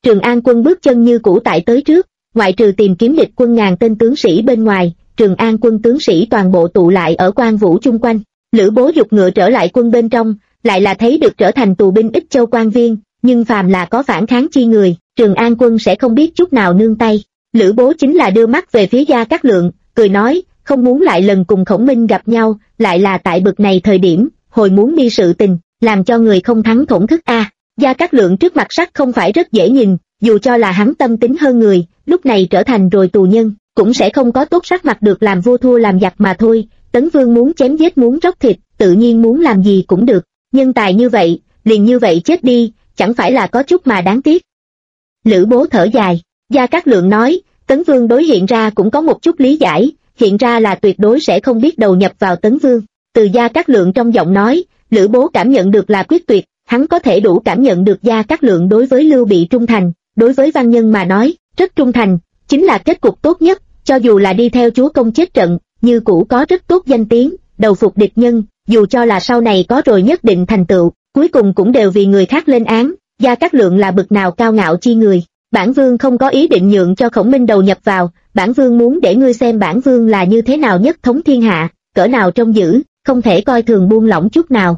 Trường An quân bước chân như cũ tại tới trước, ngoại trừ tìm kiếm địch quân ngàn tên tướng sĩ bên ngoài, Trường An quân tướng sĩ toàn bộ tụ lại ở Quan Vũ chung quanh. Lữ Bố giục ngựa trở lại quân bên trong, lại là thấy được trở thành tù binh Ích Châu quan viên, nhưng phàm là có phản kháng chi người, Trường An quân sẽ không biết chút nào nương tay. Lữ Bố chính là đưa mắt về phía Gia Cát Lượng, cười nói, không muốn lại lần cùng Khổng Minh gặp nhau, lại là tại bực này thời điểm, hồi muốn đi sự tình, làm cho người không thắng thổn thức a. Gia Cát Lượng trước mặt sắc không phải rất dễ nhìn, dù cho là hắn tâm tính hơn người, lúc này trở thành rồi tù nhân, cũng sẽ không có tốt sắc mặt được làm vua thua làm giặc mà thôi. Tấn Vương muốn chém giết muốn róc thịt, tự nhiên muốn làm gì cũng được, nhân tài như vậy, liền như vậy chết đi, chẳng phải là có chút mà đáng tiếc. Lữ Bố thở dài, Gia Cát Lượng nói, Tấn Vương đối hiện ra cũng có một chút lý giải, hiện ra là tuyệt đối sẽ không biết đầu nhập vào Tấn Vương. Từ Gia Cát Lượng trong giọng nói, Lữ Bố cảm nhận được là quyết tuyệt, hắn có thể đủ cảm nhận được Gia Cát Lượng đối với Lưu Bị trung thành, đối với văn nhân mà nói, rất trung thành, chính là kết cục tốt nhất, cho dù là đi theo chúa công chết trận, như cũ có rất tốt danh tiếng, đầu phục địch nhân, dù cho là sau này có rồi nhất định thành tựu, cuối cùng cũng đều vì người khác lên án. Gia Cát Lượng là bực nào cao ngạo chi người, bản vương không có ý định nhượng cho Khổng Minh đầu nhập vào, bản vương muốn để ngươi xem bản vương là như thế nào nhất thống thiên hạ, cỡ nào trông giữ, không thể coi thường buông lỏng chút nào.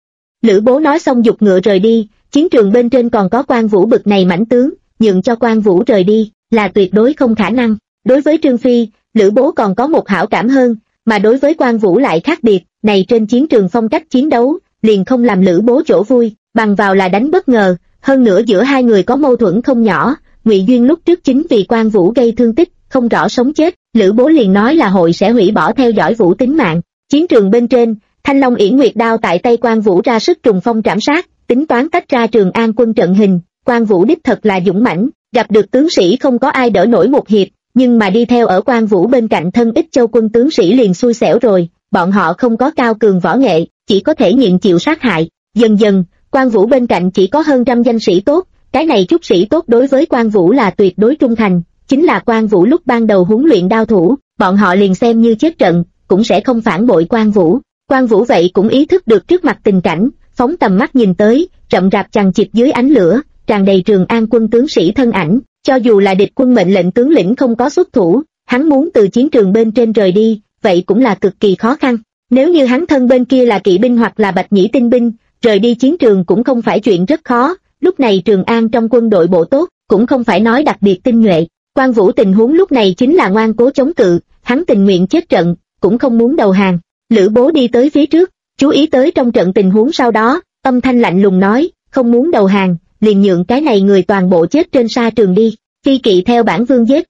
Lữ Bố nói xong giục ngựa rời đi, chiến trường bên trên còn có Quan Vũ bực này mãnh tướng, nhượng cho Quan Vũ rời đi, là tuyệt đối không khả năng. Đối với Trương Phi, Lữ Bố còn có một hảo cảm hơn, mà đối với Quan Vũ lại khác biệt, này trên chiến trường phong cách chiến đấu, liền không làm Lữ Bố chỗ vui, bằng vào là đánh bất ngờ, hơn nữa giữa hai người có mâu thuẫn không nhỏ, Ngụy Duyên lúc trước chính vì Quan Vũ gây thương tích, không rõ sống chết, Lữ Bố liền nói là hội sẽ hủy bỏ theo dõi Vũ tính mạng. Chiến trường bên trên, Thanh Long Yển Nguyệt đao tại tay Quan Vũ ra sức trùng phong trảm sát, tính toán tách ra Trường An quân trận hình, Quan Vũ đích thật là dũng mãnh, gặp được tướng sĩ không có ai đỡ nổi một hiệp, nhưng mà đi theo ở Quan Vũ bên cạnh thân Ích Châu quân tướng sĩ liền xui xẻo rồi, bọn họ không có cao cường võ nghệ, chỉ có thể nhịn chịu sát hại. Dần dần, Quan Vũ bên cạnh chỉ có hơn trăm danh sĩ tốt, cái này chút sĩ tốt đối với Quan Vũ là tuyệt đối trung thành, chính là Quan Vũ lúc ban đầu huấn luyện đao thủ, bọn họ liền xem như chết trận, cũng sẽ không phản bội Quan Vũ. Quan Vũ vậy cũng ý thức được trước mặt tình cảnh, phóng tầm mắt nhìn tới, rậm rạp chằng chịt dưới ánh lửa, tràn đầy Trường An quân tướng sĩ thân ảnh, cho dù là địch quân mệnh lệnh tướng lĩnh không có xuất thủ, hắn muốn từ chiến trường bên trên rời đi, vậy cũng là cực kỳ khó khăn. Nếu như hắn thân bên kia là kỵ binh hoặc là bạch nhĩ tinh binh, rời đi chiến trường cũng không phải chuyện rất khó, lúc này Trường An trong quân đội bộ tốt, cũng không phải nói đặc biệt tinh nhuệ. Quan Vũ tình huống lúc này chính là ngoan cố chống cự, hắn tình nguyện chết trận, cũng không muốn đầu hàng. Lữ Bố đi tới phía trước, chú ý tới trong trận tình huống sau đó, âm thanh lạnh lùng nói, không muốn đầu hàng, liền nhượng cái này người toàn bộ chết trên sa trường đi, phi kỵ theo bản vương giết.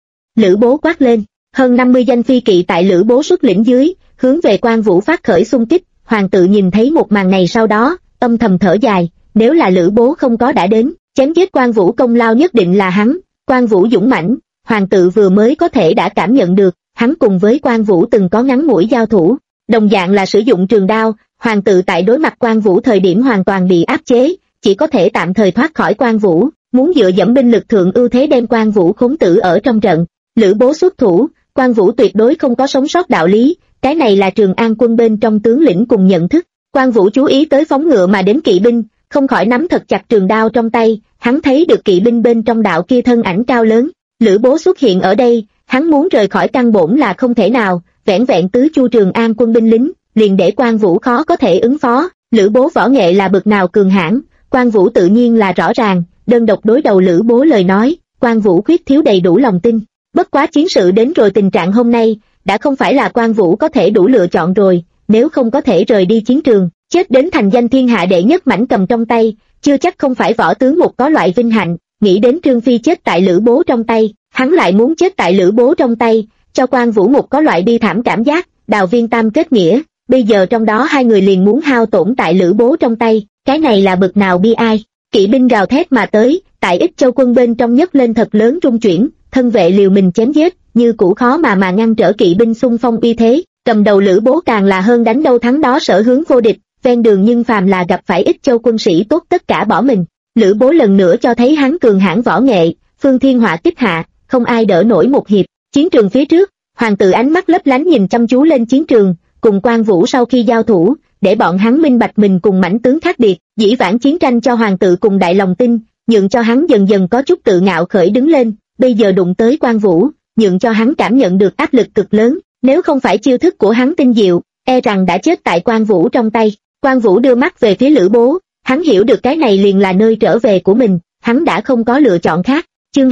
Lữ Bố quát lên, hơn 50 danh phi kỵ tại Lữ Bố xuất lĩnh dưới, hướng về Quan Vũ phát khởi xung kích. Hoàng tự nhìn thấy một màn này sau đó, âm thầm thở dài, nếu là Lữ Bố không có đã đến, chém giết Quan Vũ công lao nhất định là hắn. Quan Vũ dũng mãnh, hoàng tự vừa mới có thể đã cảm nhận được, hắn cùng với Quan Vũ từng có ngắn ngủi giao thủ, đồng dạng là sử dụng trường đao, hoàng tự tại đối mặt Quan Vũ thời điểm hoàn toàn bị áp chế, chỉ có thể tạm thời thoát khỏi Quan Vũ, muốn dựa dẫm binh lực thượng ưu thế đem Quan Vũ khốn tử ở trong trận. Lữ Bố xuất thủ, Quan Vũ tuyệt đối không có sống sót đạo lý, cái này là Trường An quân bên trong tướng lĩnh cùng nhận thức. Quan Vũ chú ý tới phóng ngựa mà đến kỵ binh, không khỏi nắm thật chặt trường đao trong tay, hắn thấy được kỵ binh bên trong đạo kia thân ảnh cao lớn. Lữ Bố xuất hiện ở đây, hắn muốn rời khỏi căn bổn là không thể nào, vẻn vẹn tứ chu Trường An quân binh lính, liền để Quan Vũ khó có thể ứng phó. Lữ Bố võ nghệ là bực nào cường hãn, Quan Vũ tự nhiên là rõ ràng, đơn độc đối đầu Lữ Bố lời nói, Quan Vũ khuyết thiếu đầy đủ lòng tin. Bất quá chiến sự đến rồi tình trạng hôm nay, đã không phải là Quan Vũ có thể đủ lựa chọn rồi, nếu không có thể rời đi chiến trường, chết đến thành danh thiên hạ đệ nhất mãnh cầm trong tay, chưa chắc không phải võ tướng một có loại vinh hạnh. Nghĩ đến Trương Phi chết tại Lữ Bố trong tay, hắn lại muốn chết tại Lữ Bố trong tay, cho Quan Vũ một có loại bi thảm cảm giác. Đào Viên tam kết nghĩa, bây giờ trong đó hai người liền muốn hao tổn tại Lữ Bố trong tay, cái này là bực nào bi ai. Kỵ binh gào thét mà tới, tại Ích Châu quân bên trong nhấc lên thật lớn rung chuyển, thân vệ liều mình chém giết, như cũ khó mà ngăn trở kỵ binh xung phong uy thế. Cầm đầu Lữ Bố càng là hơn đánh đâu thắng đó, sở hướng vô địch, ven đường nhưng phàm là gặp phải Ích Châu quân sĩ tốt tất cả bỏ mình. Lữ Bố lần nữa cho thấy hắn cường hãn võ nghệ, phương thiên họa kích hạ, không ai đỡ nổi một hiệp. Chiến trường phía trước, hoàng tử ánh mắt lấp lánh nhìn chăm chú lên chiến trường, cùng Quan Vũ sau khi giao thủ, để bọn hắn minh bạch mình cùng mãnh tướng khác biệt. Dĩ vãng chiến tranh cho hoàng tử cùng đại lòng tin, nhượng cho hắn dần dần có chút tự ngạo khởi đứng lên, bây giờ đụng tới Quan Vũ, nhượng cho hắn cảm nhận được áp lực cực lớn, nếu không phải chiêu thức của hắn tinh diệu, e rằng đã chết tại Quan Vũ trong tay. Quan Vũ đưa mắt về phía Lữ Bố, hắn hiểu được cái này liền là nơi trở về của mình, hắn đã không có lựa chọn khác. Chương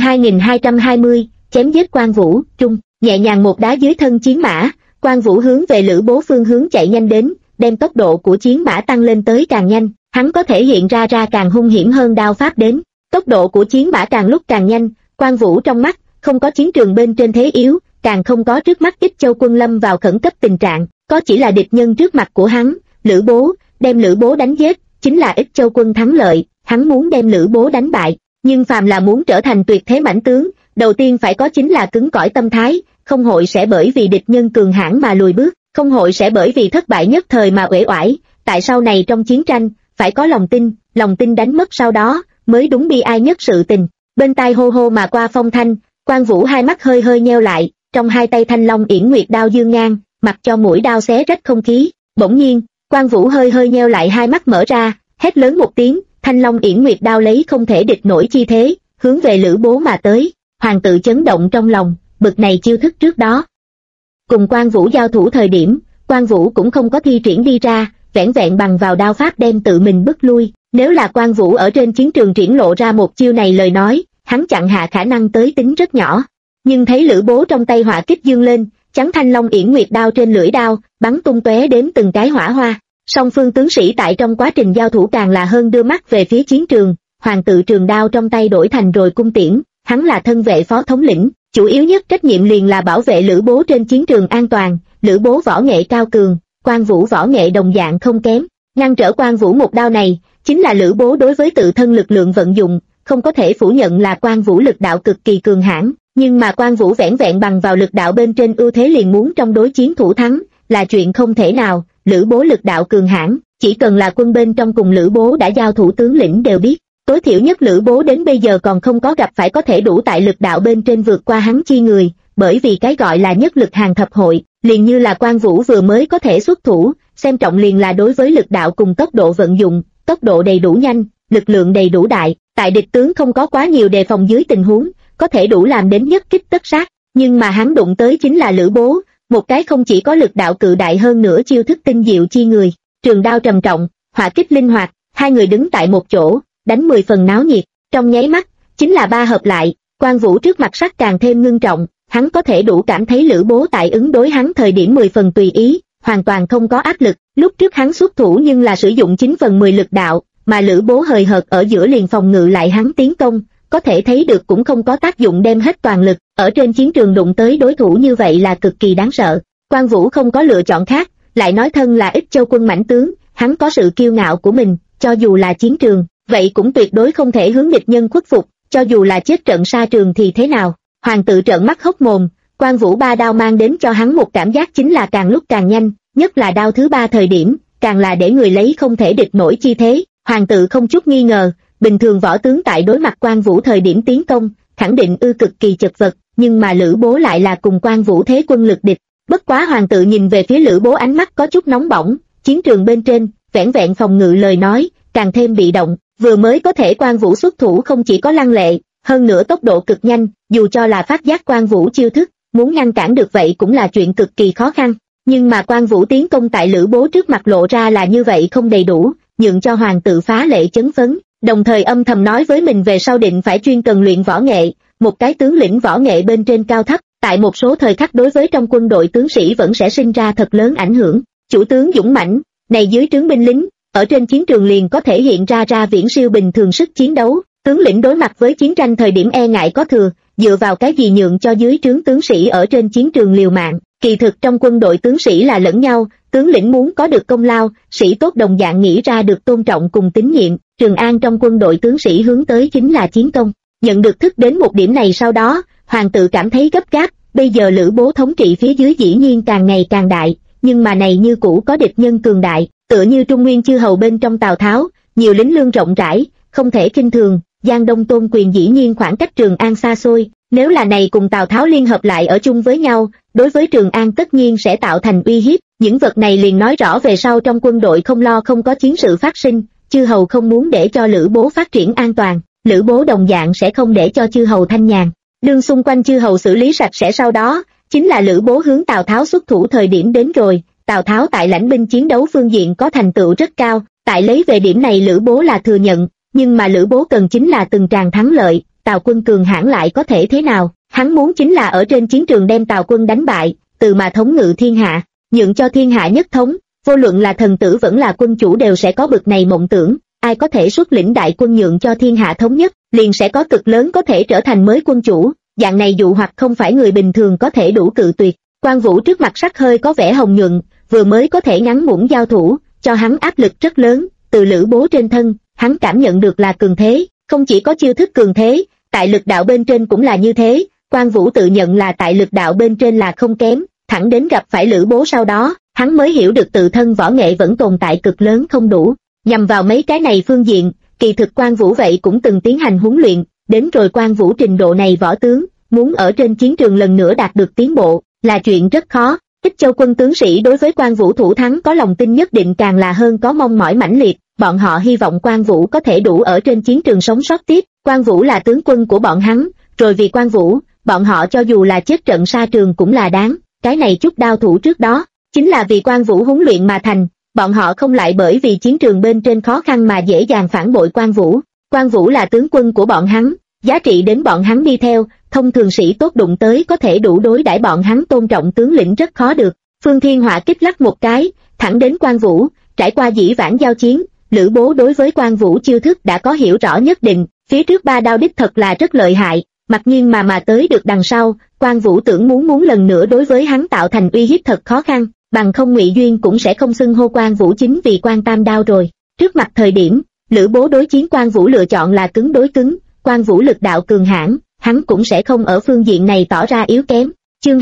2220, chém giết Quan Vũ, trung, nhẹ nhàng một đá dưới thân chiến mã, Quan Vũ hướng về Lữ Bố phương hướng chạy nhanh đến, đem tốc độ của chiến mã tăng lên tới càng nhanh, hắn có thể hiện ra càng hung hiểm hơn đao pháp đến. Tốc độ của chiến mã càng lúc càng nhanh, Quan Vũ trong mắt không có chiến trường bên trên thế yếu, càng không có trước mắt Ích Châu quân lâm vào khẩn cấp tình trạng, có chỉ là địch nhân trước mặt của hắn, Lữ Bố, đem Lữ Bố đánh giết, chính là Ích Châu quân thắng lợi, hắn muốn đem Lữ Bố đánh bại, nhưng phàm là muốn trở thành tuyệt thế mãnh tướng, đầu tiên phải có chính là cứng cỏi tâm thái, không hội sẽ bởi vì địch nhân cường hãn mà lùi bước, không hội sẽ bởi vì thất bại nhất thời mà uể oải, tại sau này trong chiến tranh, phải có lòng tin đánh mất sau đó, mới đúng bi ai nhất sự tình. Bên tai hô hô mà qua phong thanh, Quan Vũ hai mắt hơi hơi nheo lại, trong hai tay Thanh Long Yển Nguyệt đao dương ngang, mặc cho mũi đao xé rách không khí. Bỗng nhiên, Quan Vũ hơi hơi nheo lại hai mắt mở ra, hét lớn một tiếng, Thanh Long Yển Nguyệt đao lấy không thể địch nổi chi thế, hướng về Lữ Bố mà tới. Hoàng tự chấn động trong lòng, bực này chiêu thức trước đó cùng Quan Vũ giao thủ thời điểm, Quan Vũ cũng không có thi triển đi ra, vẻn vẹn bằng vào đao pháp đem tự mình bức lui. Nếu là Quan Vũ ở trên chiến trường triển lộ ra một chiêu này lời nói, hắn chặn hạ khả năng tới tính rất nhỏ. Nhưng thấy Lữ Bố trong tay hỏa kích dương lên, chắn Thanh Long Yển Nguyệt đao trên lưỡi đao, bắn tung tóe đến từng cái hỏa hoa. Song phương tướng sĩ tại trong quá trình giao thủ càng là hơn đưa mắt về phía chiến trường, hoàng tự trường đao trong tay đổi thành rồi cung tiễn, hắn là thân vệ phó thống lĩnh, chủ yếu nhất trách nhiệm liền là bảo vệ Lữ Bố trên chiến trường an toàn. Lữ Bố võ nghệ cao cường, Quan Vũ võ nghệ đồng dạng không kém, ngăn trở Quan Vũ một đao này, chính là Lữ Bố đối với tự thân lực lượng vận dụng, không có thể phủ nhận là Quan Vũ lực đạo cực kỳ cường hãn, nhưng mà Quan Vũ vẻn vẹn bằng vào lực đạo bên trên ưu thế liền muốn trong đối chiến thủ thắng, là chuyện không thể nào. Lữ Bố lực đạo cường hãn, chỉ cần là quân bên trong cùng Lữ Bố đã giao thủ tướng lĩnh đều biết, tối thiểu nhất Lữ Bố đến bây giờ còn không có gặp phải có thể đủ tại lực đạo bên trên vượt qua hắn chi người, bởi vì cái gọi là nhất lực hàng thập hội, liền như là Quan Vũ vừa mới có thể xuất thủ, xem trọng liền là đối với lực đạo cùng tốc độ vận dụng, tốc độ đầy đủ nhanh, lực lượng đầy đủ đại, tại địch tướng không có quá nhiều đề phòng dưới tình huống, có thể đủ làm đến nhất kích tất sát, nhưng mà hắn đụng tới chính là Lữ Bố, một cái không chỉ có lực đạo cự đại hơn nữa chiêu thức tinh diệu chi người, trường đao trầm trọng, hỏa kích linh hoạt, hai người đứng tại một chỗ, đánh 10 phần náo nhiệt, trong nháy mắt, chính là ba hợp lại, Quan Vũ trước mặt sắc càng thêm ngưng trọng, hắn có thể đủ cảm thấy Lữ Bố tại ứng đối hắn thời điểm 10 phần tùy ý, hoàn toàn không có áp lực, lúc trước hắn xuất thủ nhưng là sử dụng 9 phần 10 lực đạo, mà Lữ Bố hời hợt ở giữa liền phòng ngự lại hắn tiến công, có thể thấy được cũng không có tác dụng đem hết toàn lực, ở trên chiến trường đụng tới đối thủ như vậy là cực kỳ đáng sợ. Quan Vũ không có lựa chọn khác, lại nói thân là Ích Châu quân mãnh tướng, hắn có sự kiêu ngạo của mình, cho dù là chiến trường, vậy cũng tuyệt đối không thể hướng địch nhân khuất phục, cho dù là chết trận sa trường thì thế nào. Hoàng tự trợn mắt hốc mồm, Quan Vũ ba đao mang đến cho hắn một cảm giác chính là càng lúc càng nhanh, nhất là đao thứ ba thời điểm, càng là để người lấy không thể địch nổi chi thế. Hoàng tự không chút nghi ngờ, bình thường võ tướng tại đối mặt Quan Vũ thời điểm tiến công, khẳng định cực kỳ chật vật, nhưng mà Lữ Bố lại là cùng Quan Vũ thế quân lực địch. Bất quá hoàng tự nhìn về phía Lữ Bố ánh mắt có chút nóng bỏng, chiến trường bên trên, vẻn vẹn phòng ngự lời nói, càng thêm bị động, vừa mới có thể Quan Vũ xuất thủ không chỉ có lăng lệ, hơn nữa tốc độ cực nhanh, dù cho là phát giác Quan Vũ chiêu thức, muốn ngăn cản được vậy cũng là chuyện cực kỳ khó khăn, nhưng mà Quan Vũ tiến công tại Lữ Bố trước mặt lộ ra là như vậy không đầy đủ, nhượng cho hoàng tự phá lệ chấn phấn, đồng thời âm thầm nói với mình về sau định phải chuyên cần luyện võ nghệ, một cái tướng lĩnh võ nghệ bên trên cao thấp, tại một số thời khắc đối với trong quân đội tướng sĩ vẫn sẽ sinh ra thật lớn ảnh hưởng. Chủ tướng dũng mãnh, này dưới trướng binh lính, ở trên chiến trường liền có thể hiện ra viễn siêu bình thường sức chiến đấu, tướng lĩnh đối mặt với chiến tranh thời điểm e ngại có thừa, dựa vào cái gì nhượng cho dưới trướng tướng sĩ ở trên chiến trường liều mạng. Kỳ thực trong quân đội tướng sĩ là lẫn nhau, tướng lĩnh muốn có được công lao, sĩ tốt đồng dạng nghĩ ra được tôn trọng cùng tín nhiệm. Trường An trong quân đội tướng sĩ hướng tới chính là chiến công. Nhận được thức đến một điểm này sau đó, hoàng tự cảm thấy gấp gáp, bây giờ Lữ Bố thống trị phía dưới dĩ nhiên càng ngày càng đại, nhưng mà này như cũ có địch nhân cường đại, tựa như Trung Nguyên chư hầu bên trong Tào Tháo, nhiều lính lương rộng rãi, không thể khinh thường. Giang Đông Tôn Quyền dĩ nhiên khoảng cách Trường An xa xôi, nếu là này cùng Tào Tháo liên hợp lại ở chung với nhau, đối với Trường An tất nhiên sẽ tạo thành uy hiếp. Những vật này liền nói rõ về sau trong quân đội không lo không có chiến sự phát sinh, chư hầu không muốn để cho Lữ Bố phát triển an toàn, Lữ Bố đồng dạng sẽ không để cho chư hầu thanh nhàn. Đương xung quanh chư hầu xử lý sạch sẽ sau đó, chính là Lữ Bố hướng Tào Tháo xuất thủ thời điểm đến rồi. Tào Tháo tại lãnh binh chiến đấu phương diện có thành tựu rất cao, tại lấy về điểm này Lữ Bố là thừa nhận, nhưng mà Lữ Bố cần chính là từng tràng thắng lợi. Tào quân cường hãn lại có thể thế nào, hắn muốn chính là ở trên chiến trường đem Tào quân đánh bại, từ mà thống ngự thiên hạ, nhượng cho thiên hạ nhất thống. Vô luận là thần tử vẫn là quân chủ đều sẽ có bực này mộng tưởng, ai có thể xuất lĩnh đại quân nhượng cho thiên hạ thống nhất, liền sẽ có cực lớn có thể trở thành mới quân chủ. Dạng này dụ hoặc không phải người bình thường có thể đủ cự tuyệt. Quan Vũ trước mặt sắc hơi có vẻ hồng nhuận, vừa mới có thể ngắn ngủn giao thủ, cho hắn áp lực rất lớn. Từ Lữ Bố trên thân, hắn cảm nhận được là cường thế, không chỉ có chiêu thức cường thế, tại lực đạo bên trên cũng là như thế. Quan Vũ tự nhận là tại lực đạo bên trên là không kém, thẳng đến gặp phải Lữ Bố sau đó, hắn mới hiểu được tự thân võ nghệ vẫn tồn tại cực lớn không đủ. Nhằm vào mấy cái này phương diện, kỳ thực Quan Vũ vậy cũng từng tiến hành huấn luyện, đến rồi Quan Vũ trình độ này võ tướng, muốn ở trên chiến trường lần nữa đạt được tiến bộ, là chuyện rất khó. Ích Châu quân tướng sĩ đối với Quan Vũ thủ thắng có lòng tin nhất định càng là hơn có mong mỏi mãnh liệt, bọn họ hy vọng Quan Vũ có thể đủ ở trên chiến trường sống sót tiếp. Quan Vũ là tướng quân của bọn hắn, rồi vì Quan Vũ, bọn họ cho dù là chết trận sa trường cũng là đáng. Cái này chút đao thủ trước đó, chính là vì Quan Vũ huấn luyện mà thành, bọn họ không lại bởi vì chiến trường bên trên khó khăn mà dễ dàng phản bội Quan Vũ. Quan Vũ là tướng quân của bọn hắn, giá trị đến bọn hắn đi theo, thông thường sĩ tốt đụng tới có thể đủ đối đãi bọn hắn tôn trọng tướng lĩnh rất khó được. Phương Thiên Họa kích lắc một cái, thẳng đến Quan Vũ. Trải qua dĩ vãng giao chiến, Lữ Bố đối với Quan Vũ chiêu thức đã có hiểu rõ nhất định, phía trước ba đao đích thật là rất lợi hại, mặc nhiên mà tới được đằng sau, Quan Vũ tưởng muốn lần nữa đối với hắn tạo thành uy hiếp thật khó khăn, bằng không Ngụy Duyên cũng sẽ không xưng hô Quan Vũ chính vì Quan Tam Đao rồi. Trước mặt thời điểm, Lữ Bố đối chiến Quan Vũ lựa chọn là cứng đối cứng, Quan Vũ lực đạo cường hãn, hắn cũng sẽ không ở phương diện này tỏ ra yếu kém. Chương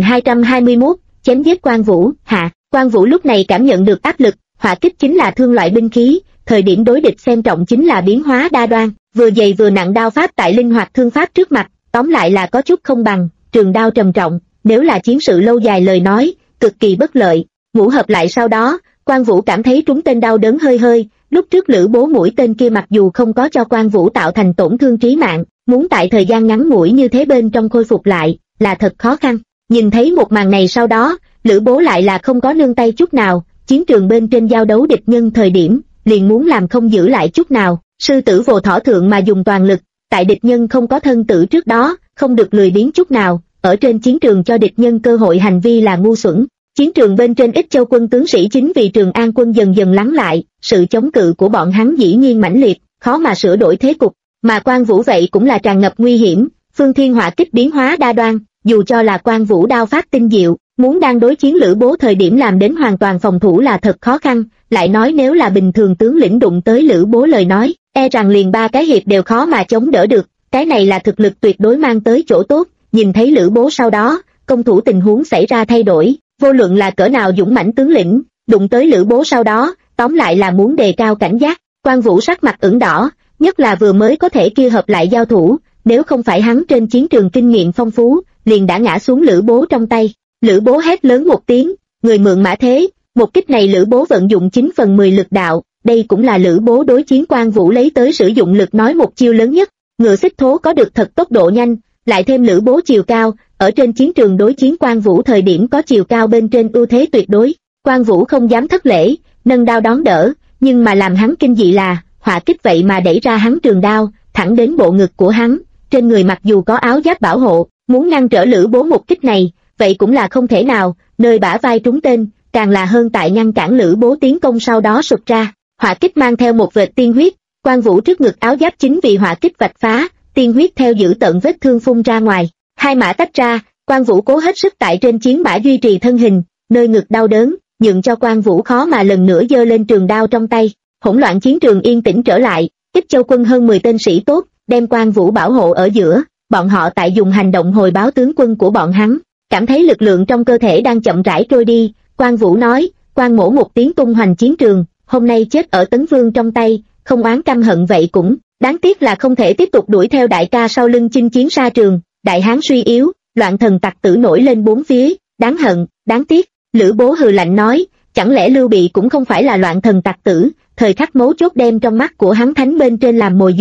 2221, chém giết Quan Vũ. Hạ, Quan Vũ lúc này cảm nhận được áp lực, hỏa kích chính là thương loại binh khí, thời điểm đối địch xem trọng chính là biến hóa đa đoan, vừa dày vừa nặng đao pháp tại linh hoạt thương pháp trước mặt, tóm lại là có chút không bằng. Trường đao trầm trọng, nếu là chiến sự lâu dài lời nói, cực kỳ bất lợi. Ngũ hợp lại sau đó, Quan Vũ cảm thấy trúng tên đau đớn hơi, lúc trước Lữ Bố mũi tên kia mặc dù không có cho Quan Vũ tạo thành tổn thương trí mạng, muốn tại thời gian ngắn ngủi như thế bên trong khôi phục lại, là thật khó khăn. Nhìn thấy một màn này sau đó, Lữ Bố lại là không có nương tay chút nào, chiến trường bên trên giao đấu địch nhân thời điểm, liền muốn làm không giữ lại chút nào, sư tử vồ thỏ thượng mà dùng toàn lực, tại địch nhân không có thân tử trước đó, không được lười biếng chút nào, ở trên chiến trường cho địch nhân cơ hội hành vi là ngu xuẩn. Chiến trường bên trên Ích Châu quân tướng sĩ chính vì Trường An quân dần dần lắng lại, sự chống cự của bọn hắn dĩ nhiên mãnh liệt, khó mà sửa đổi thế cục, mà Quan Vũ vậy cũng là tràn ngập nguy hiểm. Phương Thiên Họa kích biến hóa đa đoan, dù cho là Quan Vũ đao pháp tinh diệu, muốn đang đối chiến Lữ Bố thời điểm làm đến hoàn toàn phòng thủ là thật khó khăn, lại nói nếu là bình thường tướng lĩnh đụng tới Lữ Bố lời nói, e rằng liền 3 cái hiệp đều khó mà chống đỡ được, cái này là thực lực tuyệt đối mang tới chỗ tốt. Nhìn thấy Lữ Bố sau đó, công thủ tình huống xảy ra thay đổi, vô luận là cỡ nào dũng mãnh tướng lĩnh, đụng tới Lữ Bố sau đó, tóm lại là muốn đề cao cảnh giác. Quan Vũ sắc mặt ửng đỏ, nhất là vừa mới có thể kia hợp lại giao thủ, nếu không phải hắn trên chiến trường kinh nghiệm phong phú, liền đã ngã xuống Lữ Bố trong tay. Lữ Bố hét lớn một tiếng, người mượn mã thế, một kích này Lữ Bố vận dụng 9/10 lực đạo, đây cũng là Lữ Bố đối chiến Quan Vũ lấy tới sử dụng lực nói một chiêu lớn nhất. Ngựa xích thố có được thật tốc độ nhanh, lại thêm Lữ Bố chiều cao, ở trên chiến trường đối chiến Quan Vũ thời điểm có chiều cao bên trên ưu thế tuyệt đối. Quan Vũ không dám thất lễ, nâng đao đón đỡ, nhưng mà làm hắn kinh dị là, hỏa kích vậy mà đẩy ra hắn trường đao, thẳng đến bộ ngực của hắn, trên người mặc dù có áo giáp bảo hộ, muốn ngăn trở Lữ Bố một kích này, vậy cũng là không thể nào, nơi bả vai trúng tên, càng là hơn tại ngăn cản Lữ Bố tiến công sau đó sụt ra. Hỏa kích mang theo một vệt tiên huyết, Quan Vũ trước ngực áo giáp chính vì hỏa kích vạch phá, tiên huyết theo giữ tận vết thương phun ra ngoài. Hai mã tách ra, Quan Vũ cố hết sức tại trên chiến mã duy trì thân hình, nơi ngực đau đớn, nhượng cho Quan Vũ khó mà lần nữa giơ lên trường đao trong tay. Hỗn loạn chiến trường yên tĩnh trở lại, Ích Châu quân hơn 10 tên sĩ tốt, đem Quan Vũ bảo hộ ở giữa, bọn họ tại dùng hành động hồi báo tướng quân của bọn hắn, cảm thấy lực lượng trong cơ thể đang chậm rãi trôi đi. Quan Vũ nói, Quan mỗ một tiếng tung hoành chiến trường, hôm nay chết ở Tấn Vương trong tay, không oán căm hận vậy cũng, đáng tiếc là không thể tiếp tục đuổi theo đại ca sau lưng chinh chiến sa trường, đại hán suy yếu, loạn thần tặc tử nổi lên bốn phía, đáng hận, đáng tiếc. Lữ Bố hừ lạnh nói, chẳng lẽ Lưu Bị cũng không phải là loạn thần tặc tử, thời khắc mấu chốt đem trong mắt của hắn thánh bên trên làm mồi dụ,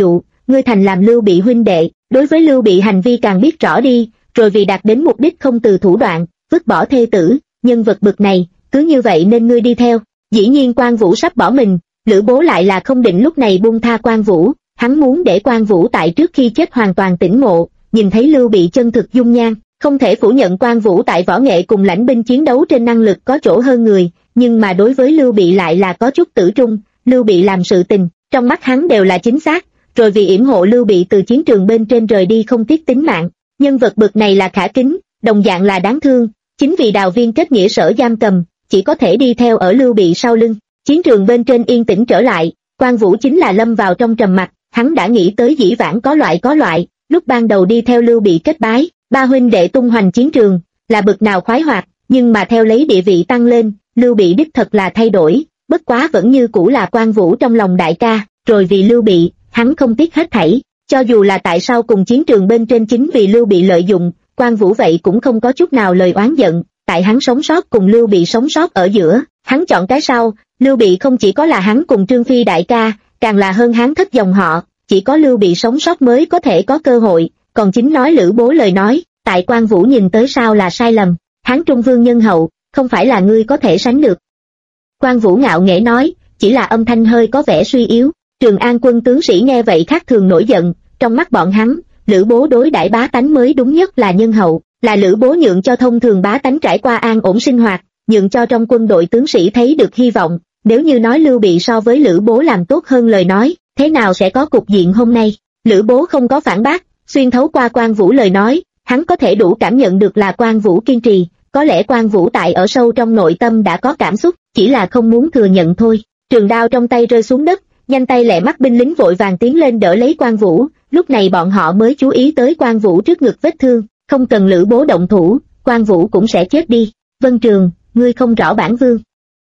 ngươi thành làm Lưu Bị huynh đệ, đối với Lưu Bị hành vi càng biết rõ đi, rồi vì đạt đến mục đích không từ thủ đoạn, vứt bỏ thê tử, nhân vật bực này, cứ như vậy nên ngươi đi theo. Dĩ nhiên Quan Vũ sắp bỏ mình, Lữ Bố lại là không định lúc này buông tha Quan Vũ, hắn muốn để Quan Vũ tại trước khi chết hoàn toàn tỉnh ngộ, nhìn thấy Lưu Bị chân thực dung nhan. Không thể phủ nhận Quan Vũ tại võ nghệ cùng lãnh binh chiến đấu trên năng lực có chỗ hơn người, nhưng mà đối với Lưu Bị lại là có chút tử trung. Lưu Bị làm sự tình, trong mắt hắn đều là chính xác, rồi vì yểm hộ Lưu Bị từ chiến trường bên trên rời đi không tiếc tính mạng. Nhân vật bực này là khả kính, đồng dạng là đáng thương, chính vì Đào Viên kết nghĩa sở giam cầm, chỉ có thể đi theo ở Lưu Bị sau lưng. Chiến trường bên trên yên tĩnh trở lại, Quan Vũ chính là lâm vào trong trầm mặc, hắn đã nghĩ tới dĩ vãng có loại, lúc ban đầu đi theo Lưu Bị kết bái, ba huynh đệ tung hoành chiến trường, là bực nào khoái hoạt, nhưng mà theo lấy địa vị tăng lên, Lưu Bị đích thật là thay đổi, bất quá vẫn như cũ là Quan Vũ trong lòng đại ca, rồi vì Lưu Bị, hắn không tiếc hết thảy, cho dù là tại sao cùng chiến trường bên trên chính vì Lưu Bị lợi dụng, Quan Vũ vậy cũng không có chút nào lời oán giận, tại hắn sống sót cùng Lưu Bị sống sót ở giữa, hắn chọn cái sau, Lưu Bị không chỉ có là hắn cùng Trương Phi đại ca, càng là hơn hắn thất dòng họ, chỉ có Lưu Bị sống sót mới có thể có cơ hội. Còn chính nói Lữ Bố lời nói, tại Quan Vũ nhìn tới sao là sai lầm, Hán Trung Vương nhân hậu, không phải là ngươi có thể sánh được. Quan Vũ ngạo nghễ nói, chỉ là âm thanh hơi có vẻ suy yếu. Trường An quân tướng sĩ nghe vậy khác thường nổi giận, trong mắt bọn hắn, Lữ Bố đối đãi bá tánh mới đúng nhất là nhân hậu, là Lữ Bố nhượng cho thông thường bá tánh trải qua an ổn sinh hoạt, nhượng cho trong quân đội tướng sĩ thấy được hy vọng. Nếu như nói Lưu Bị so với Lữ Bố làm tốt hơn lời nói, thế nào sẽ có cục diện hôm nay? Lữ Bố không có phản bác, xuyên thấu qua Quan Vũ lời nói, hắn có thể đủ cảm nhận được là Quan Vũ kiên trì, có lẽ Quan Vũ tại ở sâu trong nội tâm đã có cảm xúc, chỉ là không muốn thừa nhận thôi. Trường đao trong tay rơi xuống đất, nhanh tay lẹ mắt binh lính vội vàng tiến lên đỡ lấy Quan Vũ, lúc này bọn họ mới chú ý tới Quan Vũ trước ngực vết thương, không cần Lữ Bố động thủ, Quan Vũ cũng sẽ chết đi. Vân Trường, ngươi không rõ bản vương.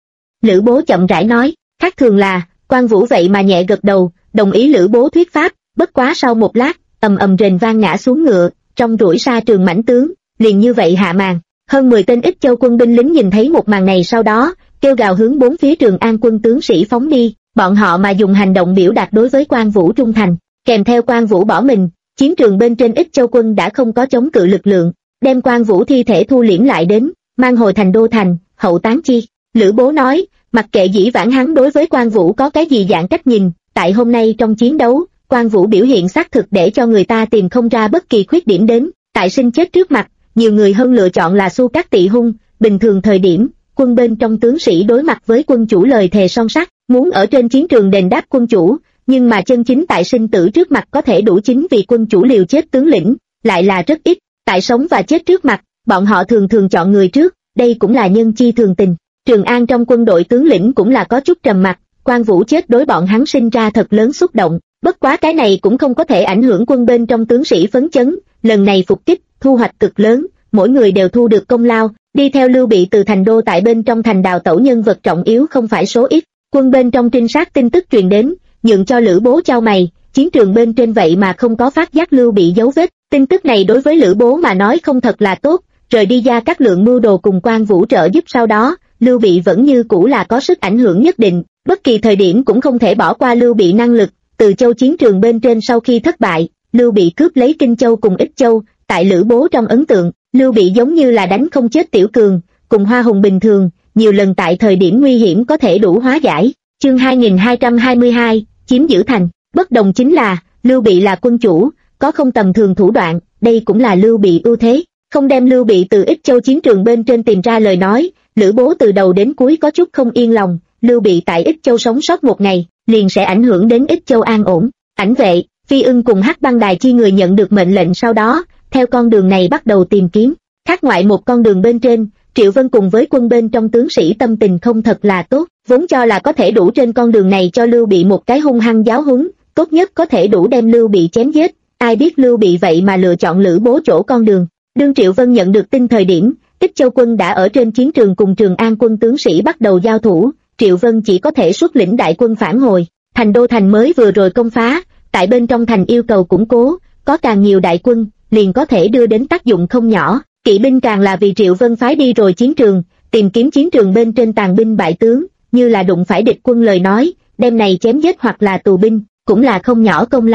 Lữ Bố chậm rãi nói, khác thường là, Quan Vũ vậy mà nhẹ gật đầu, đồng ý Lữ Bố thuyết pháp, bất quá sau một lát, ầm ầm rền vang ngã xuống ngựa, trong rủi sa trường mãnh tướng, liền như vậy hạ màn. Hơn 10 tên Ích Châu quân binh lính nhìn thấy một màn này sau đó, kêu gào hướng bốn phía Trường An quân tướng sĩ phóng đi, bọn họ mà dùng hành động biểu đạt đối với Quan Vũ trung thành, kèm theo Quan Vũ bỏ mình, chiến trường bên trên Ích Châu quân đã không có chống cự lực lượng, đem Quan Vũ thi thể thu liễm lại đến, mang hồi thành đô thành, hậu táng chi. Lữ Bố nói, mặc kệ dĩ vãng hắn đối với Quan Vũ có cái gì dạng cách nhìn, tại hôm nay trong chiến đấu, Quan Vũ biểu hiện xác thực để cho người ta tìm không ra bất kỳ khuyết điểm đến, tại sinh chết trước mặt, nhiều người hơn lựa chọn là Xu Cát Tỵ hung, bình thường thời điểm, quân bên trong tướng sĩ đối mặt với quân chủ lời thề son sắt, muốn ở trên chiến trường đền đáp quân chủ, nhưng mà chân chính tại sinh tử trước mặt có thể đủ chính vì quân chủ liều chết tướng lĩnh, lại là rất ít, tại sống và chết trước mặt, bọn họ thường thường chọn người trước, đây cũng là nhân chi thường tình. Trường An trong quân đội tướng lĩnh cũng là có chút trầm mặc, Quan Vũ chết đối bọn hắn sinh ra thật lớn xúc động, bất quá cái này cũng không có thể ảnh hưởng quân bên trong tướng sĩ phấn chấn, lần này phục kích, thu hoạch cực lớn, mỗi người đều thu được công lao, đi theo Lưu Bị từ thành đô tại bên trong thành đào tẩu nhân vật trọng yếu không phải số ít, quân bên trong trinh sát tin tức truyền đến, nhượng cho Lữ Bố chau mày, chiến trường bên trên vậy mà không có phát giác Lưu Bị dấu vết, tin tức này đối với Lữ Bố mà nói không thật là tốt, rời đi Gia Cát Lượng mưu đồ cùng Quan Vũ trợ giúp sau đó, Lưu Bị vẫn như cũ là có sức ảnh hưởng nhất định, bất kỳ thời điểm cũng không thể bỏ qua Lưu Bị năng lực. Từ Châu chiến trường bên trên sau khi thất bại, Lưu Bị cướp lấy Kinh Châu cùng Ích Châu, tại Lữ Bố trong ấn tượng, Lưu Bị giống như là đánh không chết tiểu cường, cùng Hoa Hùng bình thường, nhiều lần tại thời điểm nguy hiểm có thể đủ hóa giải. Chương 2222, chiếm giữ thành, bất đồng chính là, Lưu Bị là quân chủ, có không tầm thường thủ đoạn, đây cũng là Lưu Bị ưu thế, không đem Lưu Bị từ Ích Châu chiến trường bên trên tìm ra lời nói, Lữ Bố từ đầu đến cuối có chút không yên lòng, Lưu Bị tại Ích Châu sống sót một ngày, liền sẽ ảnh hưởng đến Ích Châu an ổn. Ảnh vệ, Phi Ưng cùng Hắc Băng Đài chi người nhận được mệnh lệnh sau đó, theo con đường này bắt đầu tìm kiếm. Khác ngoại một con đường bên trên, Triệu Vân cùng với quân bên trong tướng sĩ tâm tình không thật là tốt, vốn cho là có thể đủ trên con đường này cho Lưu Bị một cái hung hăng giáo huấn, tốt nhất có thể đủ đem Lưu Bị chém giết, ai biết Lưu Bị vậy mà lựa chọn Lữ Bố chỗ con đường. Đương Triệu Vân nhận được tin thời điểm, Ích Châu quân đã ở trên chiến trường cùng Trường An quân tướng sĩ bắt đầu giao thủ, Triệu Vân chỉ có thể xuất lĩnh đại quân phản hồi, thành đô thành mới vừa rồi công phá, tại bên trong thành yêu cầu củng cố, có càng nhiều đại quân, liền có thể đưa đến tác dụng không nhỏ, kỵ binh càng là vì Triệu Vân phái đi rồi chiến trường, tìm kiếm chiến trường bên trên tàn binh bại tướng, như là đụng phải địch quân lời nói, đem này chém giết hoặc là tù binh, cũng là không nhỏ công lao.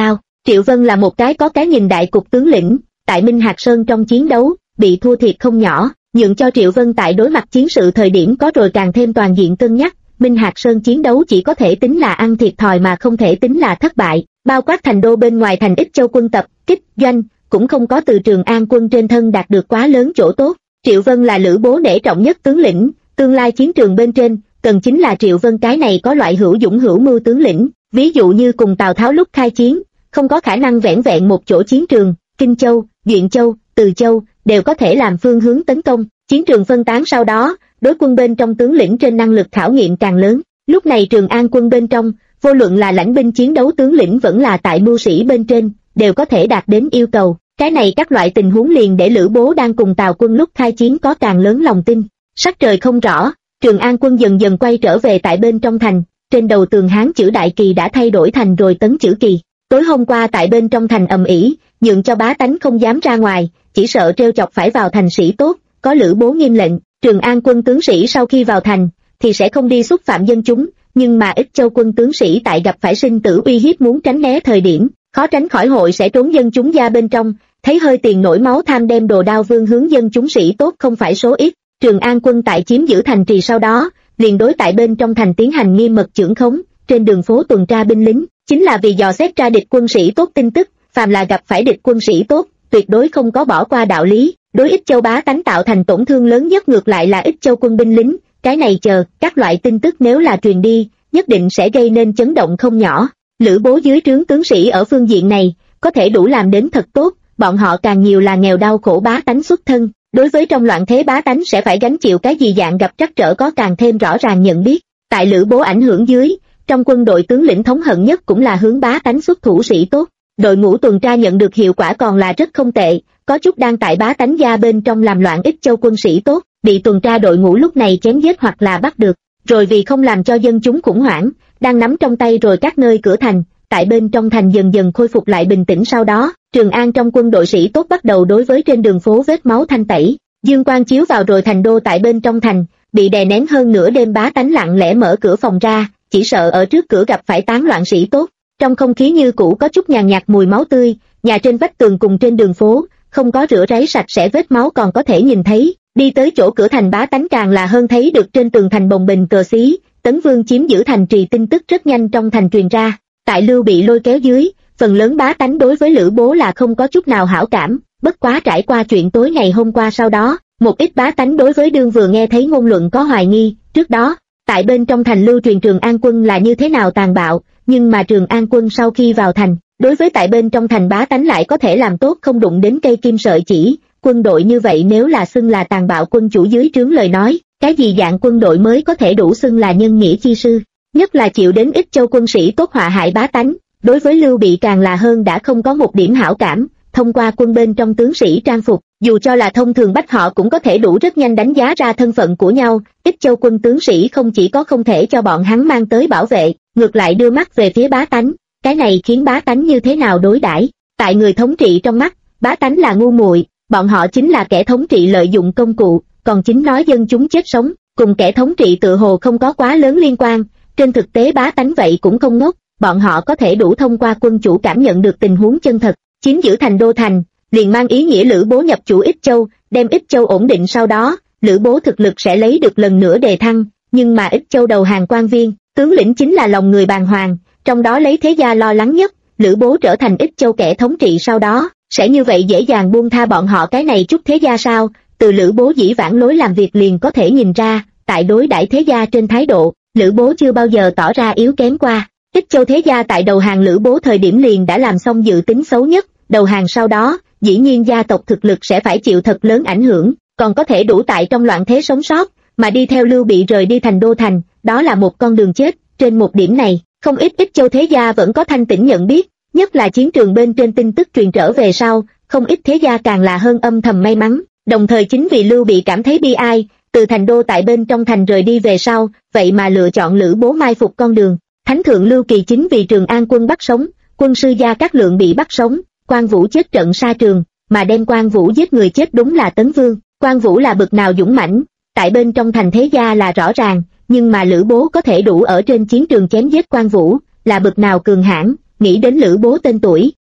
Triệu Vân là một cái có cái nhìn đại cục tướng lĩnh, tại Minh Hạc Sơn trong chiến đấu, bị thua thiệt không nhỏ, nhượng cho Triệu Vân tại đối mặt chiến sự thời điểm có rồi càng thêm toàn diện cân nhắc. Minh Hạc Sơn chiến đấu chỉ có thể tính là ăn thiệt thòi mà không thể tính là thất bại, bao quát thành đô bên ngoài thành Ích Châu quân tập, kích, doanh, cũng không có từ Trường An quân trên thân đạt được quá lớn chỗ tốt. Triệu Vân là Lữ Bố nể trọng nhất tướng lĩnh, tương lai chiến trường bên trên, cần chính là Triệu Vân cái này có loại hữu dũng hữu mưu tướng lĩnh, ví dụ như cùng Tào Tháo lúc khai chiến, không có khả năng vẻn vẹn một chỗ chiến trường, Kinh Châu, Duyện Châu, Từ Châu, đều có thể làm phương hướng tấn công, chiến trường phân tán sau đó, đối quân bên trong tướng lĩnh trên năng lực khảo nghiệm càng lớn. Lúc này Trường An quân bên trong, vô luận là lãnh binh chiến đấu tướng lĩnh vẫn là tại mưu sĩ bên trên, đều có thể đạt đến yêu cầu. Cái này các loại tình huống liền để Lữ Bố đang cùng Tào quân lúc khai chiến có càng lớn lòng tin. Sắc trời không rõ, Trường An quân dần dần quay trở về tại bên trong thành, trên đầu tường Hán chữ Đại Kỳ đã thay đổi thành rồi Tấn chữ Kỳ. Tối hôm qua tại bên trong thành ầm ĩ, nhượng cho bá tánh không dám ra ngoài, chỉ sợ trêu chọc phải vào thành sĩ tốt, có Lữ Bố nghiêm lệnh, Trường An quân tướng sĩ sau khi vào thành, thì sẽ không đi xúc phạm dân chúng, nhưng mà Ích Châu quân tướng sĩ tại gặp phải sinh tử uy hiếp muốn tránh né thời điểm, khó tránh khỏi hội sẽ trốn dân chúng ra bên trong, thấy hơi tiền nổi máu tham đem đồ đao vương hướng dân chúng sĩ tốt không phải số ít. Trường An quân tại chiếm giữ thành trì sau đó, liền đối tại bên trong thành tiến hành nghiêm mật chưởng khống, trên đường phố tuần tra binh lính, chính là vì dò xét ra địch quân sĩ tốt tin tức, phàm là gặp phải địch quân sĩ tốt, tuyệt đối không có bỏ qua đạo lý, đối Ích Châu bá tánh tạo thành tổn thương lớn nhất ngược lại là Ích Châu quân binh lính, cái này chờ, các loại tin tức nếu là truyền đi, nhất định sẽ gây nên chấn động không nhỏ. Lữ Bố dưới trướng tướng sĩ ở phương diện này, có thể đủ làm đến thật tốt, bọn họ càng nhiều là nghèo đau khổ bá tánh xuất thân, đối với trong loạn thế bá tánh sẽ phải gánh chịu cái gì dạng gặp trắc trở có càng thêm rõ ràng nhận biết. Tại Lữ Bố ảnh hưởng dưới, trong quân đội tướng lĩnh thống hận nhất cũng là hướng bá tánh xuất thủ sĩ tốt, đội ngũ tuần tra nhận được hiệu quả còn là rất không tệ, có chút đang tại bá tánh gia bên trong làm loạn Ích Châu quân sĩ tốt, bị tuần tra đội ngũ lúc này chém giết hoặc là bắt được, rồi vì không làm cho dân chúng khủng hoảng, đang nắm trong tay rồi các nơi cửa thành, tại bên trong thành dần dần khôi phục lại bình tĩnh. Sau đó, Trường An trong quân đội sĩ tốt bắt đầu đối với trên đường phố vết máu thanh tẩy, dương quang chiếu vào rồi thành đô tại bên trong thành, bị đè nén hơn nửa đêm bá tánh lặng lẽ mở cửa phòng ra, chỉ sợ ở trước cửa gặp phải tán loạn sĩ tốt. Trong không khí như cũ có chút nhàn nhạt mùi máu tươi, nhà trên vách tường cùng trên đường phố, không có rửa ráy sạch sẽ vết máu còn có thể nhìn thấy, đi tới chỗ cửa thành bá tánh càng là hơn thấy được trên tường thành bồng bềnh cờ xí, Tấn Vương chiếm giữ thành trì tin tức rất nhanh trong thành truyền ra. Tại Lưu Bị lôi kéo dưới, phần lớn bá tánh đối với Lữ Bố là không có chút nào hảo cảm, bất quá trải qua chuyện tối ngày hôm qua sau đó, một ít bá tánh đối với đương vừa nghe thấy ngôn luận có hoài nghi. Trước đó, tại bên trong thành lưu truyền Trường An quân là như thế nào tàn bạo, nhưng mà Trường An quân sau khi vào thành, đối với tại bên trong thành bá tánh lại có thể làm tốt không đụng đến cây kim sợi chỉ. Quân đội như vậy nếu là xưng là tàn bạo quân chủ dưới trướng lời nói, cái gì dạng quân đội mới có thể đủ xưng là nhân nghĩa chi sư, nhất là chịu đến Ích Châu quân sĩ tốt họa hại bá tánh, đối với Lưu Bị càng là hơn đã không có một điểm hảo cảm. Thông qua quân bên trong tướng sĩ trang phục, dù cho là thông thường bách họ cũng có thể đủ rất nhanh đánh giá ra thân phận của nhau. Ích Châu quân tướng sĩ không chỉ có không thể cho bọn hắn mang tới bảo vệ, ngược lại đưa mắt về phía bá tánh, cái này khiến bá tánh như thế nào đối đãi? Tại người thống trị trong mắt, bá tánh là ngu muội, bọn họ chính là kẻ thống trị lợi dụng công cụ, còn chính nói dân chúng chết sống, cùng kẻ thống trị tự hồ không có quá lớn liên quan. Trên thực tế bá tánh vậy cũng không ngốc, bọn họ có thể đủ thông qua quân chủ cảm nhận được tình huống chân thật. Chiếm giữ thành đô thành, liền mang ý nghĩa Lữ Bố nhập chủ Ích Châu, đem Ích Châu ổn định sau đó, Lữ Bố thực lực sẽ lấy được lần nữa đề thăng, nhưng mà Ích Châu đầu hàng quan viên, tướng lĩnh chính là lòng người bàng hoàng, trong đó lấy thế gia lo lắng nhất, Lữ Bố trở thành Ích Châu kẻ thống trị sau đó, sẽ như vậy dễ dàng buông tha bọn họ cái này chút thế gia sao? Từ Lữ Bố dĩ vãng lối làm việc liền có thể nhìn ra, tại đối đãi thế gia trên thái độ, Lữ Bố chưa bao giờ tỏ ra yếu kém qua. Ích Châu thế gia tại đầu hàng Lữ Bố thời điểm liền đã làm xong dự tính xấu nhất, đầu hàng sau đó, dĩ nhiên gia tộc thực lực sẽ phải chịu thật lớn ảnh hưởng, còn có thể đủ tại trong loạn thế sống sót, mà đi theo Lưu Bị rời đi thành đô thành, đó là một con đường chết. Trên một điểm này, không ít Ích Châu thế gia vẫn có thanh tỉnh nhận biết, nhất là chiến trường bên trên tin tức truyền trở về sau, không ít thế gia càng là hơn âm thầm may mắn, đồng thời chính vì Lưu Bị cảm thấy bi ai, từ thành đô tại bên trong thành rời đi về sau, vậy mà lựa chọn Lữ Bố mai phục con đường. Thánh thượng Lưu Kỳ chính vì Trường An quân bắt sống, quân sư Gia Cát Lượng bị bắt sống, Quan Vũ chết trận xa trường, mà đem Quan Vũ giết người chết đúng là Tấn Vương. Quan Vũ là bực nào dũng mãnh, tại bên trong thành thế gia là rõ ràng, nhưng mà Lữ Bố có thể đủ ở trên chiến trường chém giết Quan Vũ, là bực nào cường hãn. Nghĩ đến Lữ Bố tên tuổi,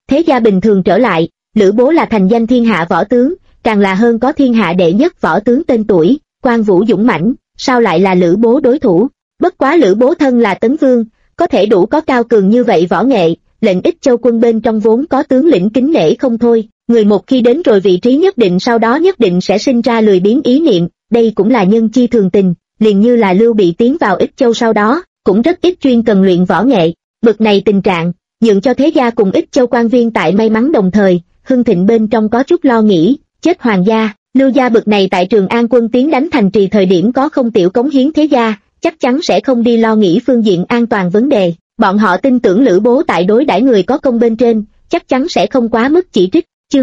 thế gia bình thường trở lại. Lữ Bố là thành danh thiên hạ võ tướng, càng là hơn có thiên hạ đệ nhất võ tướng tên tuổi, Quan Vũ dũng mãnh, sao lại là Lữ Bố đối thủ? Bất quá Lữ Bố thân là Tấn Vương, có thể đủ có cao cường như vậy võ nghệ, lệnh Ích Châu quân bên trong vốn có tướng lĩnh kính nể không thôi. Người một khi đến rồi vị trí nhất định sau đó nhất định sẽ sinh ra lười biếng ý niệm, đây cũng là nhân chi thường tình, liền như là Lưu Bị tiến vào Ích Châu sau đó, cũng rất ít chuyên cần luyện võ nghệ. Bực này tình trạng, nhượng cho thế gia cùng Ích Châu quan viên tại may mắn đồng thời, hưng thịnh bên trong có chút lo nghĩ, chết hoàng gia, Lưu gia bực này tại Trường An quân tiến đánh thành trì thời điểm có không tiểu cống hiến thế gia, chắc chắn sẽ không đi lo nghĩ phương diện an toàn vấn đề. Bọn họ tin tưởng Lữ Bố tại đối đãi người có công bên trên, chắc chắn sẽ không quá mức chỉ trích. Chương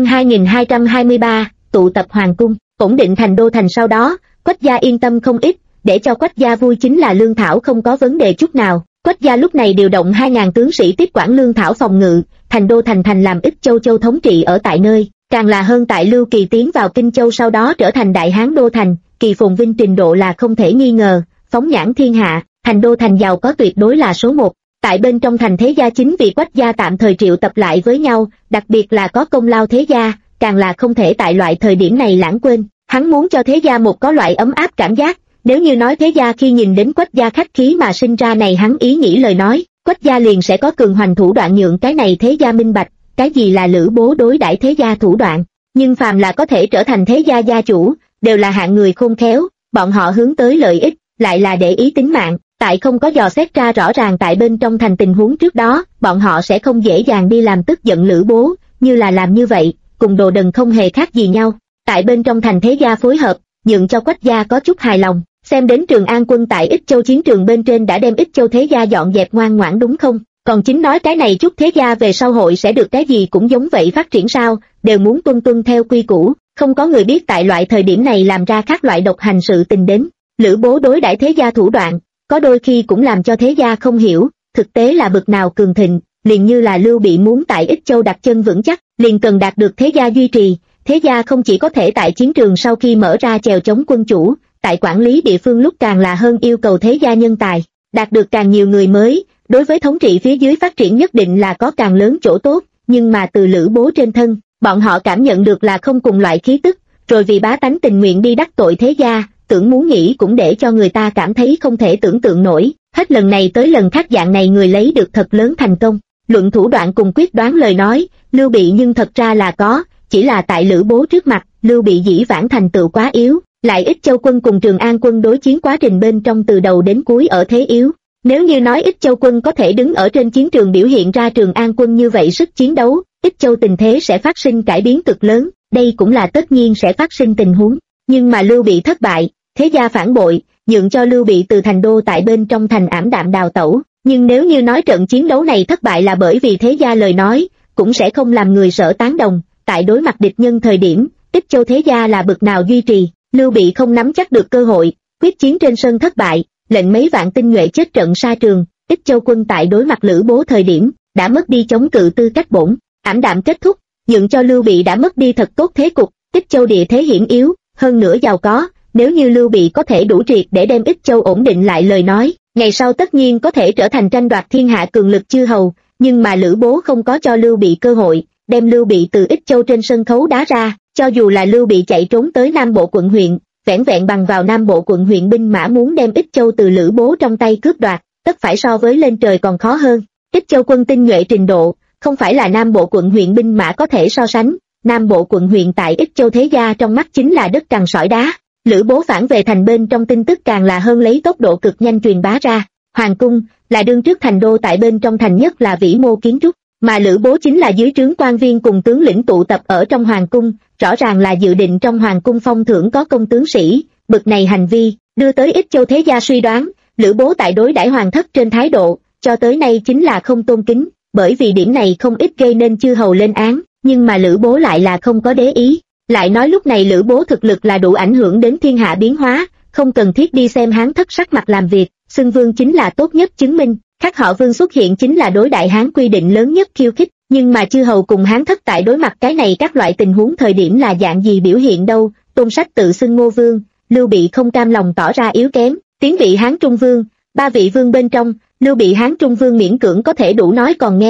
2223, tụ tập hoàng cung, ổn định thành đô thành sau đó, Quách gia yên tâm không ít, để cho Quách gia vui chính là lương thảo không có vấn đề chút nào. Quách gia lúc này điều động 2.000 tướng sĩ tiếp quản lương thảo phòng ngự, thành đô thành làm Ích Châu châu thống trị ở tại nơi, càng là hơn tại Lưu Kỳ tiến vào Kinh Châu sau đó trở thành đại hán đô thành, kỳ phồn vinh trình độ là không thể nghi ngờ, phóng nhãn thiên hạ, thành đô thành giàu có tuyệt đối là số 1. Tại bên trong thành thế gia chính vì Quách gia tạm thời triệu tập lại với nhau, đặc biệt là có công lao thế gia, càng là không thể tại loại thời điểm này lãng quên. Hắn muốn cho thế gia một có loại ấm áp cảm giác, nếu như nói thế gia khi nhìn đến Quách gia khách khí mà sinh ra này hắn ý nghĩ lời nói, Quách gia liền sẽ có cường hoành thủ đoạn nhượng cái này thế gia minh bạch, cái gì là Lữ Bố đối đãi thế gia thủ đoạn. Nhưng phàm là có thể trở thành thế gia gia chủ, đều là hạng người khôn khéo, bọn họ hướng tới lợi ích, lại là để ý tính mạng. Tại không có dò xét ra rõ ràng tại bên trong thành tình huống trước đó, bọn họ sẽ không dễ dàng đi làm tức giận Lữ Bố, như là làm như vậy, cùng đồ đần không hề khác gì nhau. Tại bên trong thành thế gia phối hợp, nhượng cho Quách gia có chút hài lòng, xem đến Trường An quân tại Ích Châu chiến trường bên trên đã đem Ích Châu thế gia dọn dẹp ngoan ngoãn đúng không? Còn chính nói cái này chút thế gia về sau hội sẽ được cái gì cũng giống vậy phát triển sao, đều muốn tuân theo quy củ, không có người biết tại loại thời điểm này làm ra các loại độc hành sự tình đến. Lữ Bố đối đãi thế gia thủ đoạn, có đôi khi cũng làm cho thế gia không hiểu, thực tế là bực nào cường thịnh, liền như là Lưu Bị muốn tại Ích Châu đặt chân vững chắc, liền cần đạt được thế gia duy trì, thế gia không chỉ có thể tại chiến trường sau khi mở ra chèo chống quân chủ, tại quản lý địa phương lúc càng là hơn yêu cầu thế gia nhân tài, đạt được càng nhiều người mới, đối với thống trị phía dưới phát triển nhất định là có càng lớn chỗ tốt, nhưng mà từ Lữ Bố trên thân, bọn họ cảm nhận được là không cùng loại khí tức, rồi vì bá tánh tình nguyện đi đắc tội thế gia, tưởng muốn nghĩ cũng để cho người ta cảm thấy không thể tưởng tượng nổi, hết lần này tới lần khác dạng này người lấy được thật lớn thành công. Luận thủ đoạn cùng quyết đoán lời nói, Lưu Bị nhưng thật ra là có, chỉ là tại Lữ Bố trước mặt, Lưu Bị dĩ vãng thành tựu quá yếu, lại Ích Châu quân cùng Trường An quân đối chiến quá trình bên trong từ đầu đến cuối ở thế yếu. Nếu như nói Ích Châu quân có thể đứng ở trên chiến trường biểu hiện ra Trường An quân như vậy sức chiến đấu, Ích Châu tình thế sẽ phát sinh cải biến cực lớn, đây cũng là tất nhiên sẽ phát sinh tình huống. Nhưng mà Lưu Bị thất bại, thế gia phản bội, nhượng cho Lưu Bị từ thành đô tại bên trong thành ảm đạm đào tẩu. Nhưng nếu như nói trận chiến đấu này thất bại là bởi vì thế gia lời nói, cũng sẽ không làm người sợ tán đồng. Tại đối mặt địch nhân thời điểm, Ích Châu thế gia là bực nào duy trì, Lưu Bị không nắm chắc được cơ hội, quyết chiến trên sân thất bại, lệnh mấy vạn tinh nhuệ chết trận sa trường. Ích Châu quân tại đối mặt Lữ Bố thời điểm, đã mất đi chống cự tư cách bổn, ảm đạm kết thúc, nhượng cho Lưu Bị đã mất đi thật tốt thế cục. Ích Châu địa thế hiểm yếu, hơn nữa giàu có, nếu như Lưu Bị có thể đủ triệt để đem Ích Châu ổn định lại lời nói, ngày sau tất nhiên có thể trở thành tranh đoạt thiên hạ cường lực chư hầu, nhưng mà Lữ Bố không có cho Lưu Bị cơ hội, đem Lưu Bị từ Ích Châu trên sân khấu đá ra, cho dù là Lưu Bị chạy trốn tới Nam Bộ quận huyện, vẻn vẹn bằng vào Nam Bộ quận huyện binh mã muốn đem Ích Châu từ Lữ Bố trong tay cướp đoạt, tất phải so với lên trời còn khó hơn. Ích Châu quân tinh nhuệ trình độ, không phải là Nam Bộ quận huyện binh mã có thể so sánh, Nam Bộ quận huyện tại Ích Châu thế gia trong mắt chính là đất cằn sỏi đá. Lữ Bố phản về thành bên trong tin tức càng là hơn lấy tốc độ cực nhanh truyền bá ra. Hoàng cung là đương trước thành đô tại bên trong thành nhất là vĩ mô kiến trúc, mà Lữ Bố chính là dưới trướng quan viên cùng tướng lĩnh tụ tập ở trong hoàng cung, rõ ràng là dự định trong hoàng cung phong thưởng có công tướng sĩ. Bực này hành vi đưa tới Ích Châu thế gia suy đoán, Lữ Bố tại đối đãi hoàng thất trên thái độ cho tới nay chính là không tôn kính, bởi vì điểm này không ít gây nên chư hầu lên án, nhưng mà Lữ Bố lại là không có để ý. Lại nói lúc này Lữ Bố thực lực là đủ ảnh hưởng đến thiên hạ biến hóa, không cần thiết đi xem Hán thất sắc mặt làm việc, xưng vương chính là tốt nhất chứng minh, khác họ Vương xuất hiện chính là đối đại Hán quy định lớn nhất khiêu khích, nhưng mà chư hầu cùng Hán thất tại đối mặt cái này các loại tình huống thời điểm là dạng gì biểu hiện đâu. Tôn Sách tự xưng Ngô Vương, Lưu Bị không cam lòng tỏ ra yếu kém, tiến vị Hán Trung Vương, ba vị vương bên trong, Lưu Bị Hán Trung Vương miễn cưỡng có thể đủ nói còn nghe được,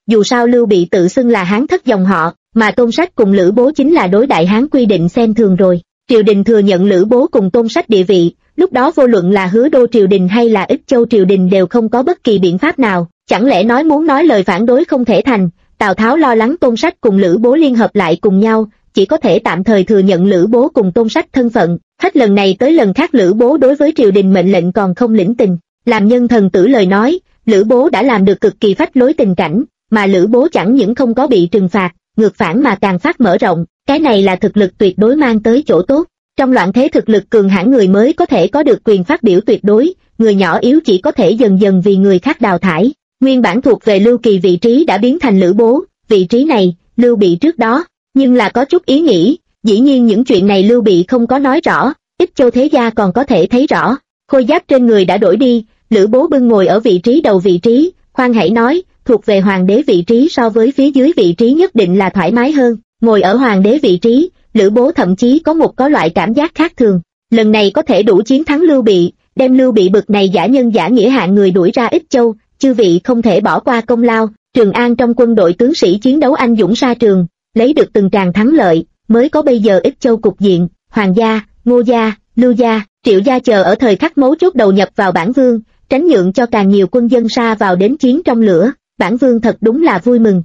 dù sao Lưu Bị tự xưng là Hán thất dòng họ, mà Tôn Sách cùng Lữ Bố chính là đối Đại Hán quy định xem thường rồi. Triều đình thừa nhận Lữ Bố cùng Tôn Sách địa vị, lúc đó vô luận là Hứa Đô triều đình hay là Ích Châu triều đình đều không có bất kỳ biện pháp nào, chẳng lẽ muốn nói lời phản đối không thể thành. Tào Tháo lo lắng Tôn Sách cùng Lữ Bố liên hợp lại cùng nhau, chỉ có thể tạm thời thừa nhận Lữ Bố cùng Tôn Sách thân phận. Hết lần này tới lần khác Lữ Bố đối với triều đình mệnh lệnh còn không lĩnh tình, làm nhân thần tử lời nói, Lữ Bố đã làm được cực kỳ phách lối tình cảnh, mà Lữ Bố chẳng những không có bị trừng phạt, ngược phản mà càng phát mở rộng, cái này là thực lực tuyệt đối mang tới chỗ tốt. Trong loạn thế thực lực cường hãn người mới có thể có được quyền phát biểu tuyệt đối, người nhỏ yếu chỉ có thể dần dần vì người khác đào thải. Nguyên bản thuộc về Lưu Kỳ vị trí đã biến thành Lữ Bố, vị trí này, Lưu Bị trước đó, nhưng là có chút ý nghĩ, dĩ nhiên những chuyện này Lưu Bị không có nói rõ, Ích Châu thế gia còn có thể thấy rõ. Khôi giáp trên người đã đổi đi, Lữ Bố bưng ngồi ở vị trí đầu vị trí, khoan hãy nói, thuộc về hoàng đế vị trí so với phía dưới vị trí nhất định là thoải mái hơn, ngồi ở hoàng đế vị trí, Lữ Bố thậm chí có loại cảm giác khác thường, lần này có thể đủ chiến thắng Lưu Bị, đem Lưu Bị bực này giả nhân giả nghĩa hạng người đuổi ra Ích Châu, chư vị không thể bỏ qua công lao. Trường An trong quân đội tướng sĩ chiến đấu anh dũng sa trường, lấy được từng tràng thắng lợi, mới có bây giờ Ích Châu cục diện. Hoàng gia, Ngô gia, Lưu gia, Triệu gia chờ ở thời khắc mấu chốt đầu nhập vào bản vương, tránh nhượng cho càng nhiều quân dân sa vào đến chiến trong lửa, bản vương thật đúng là vui mừng.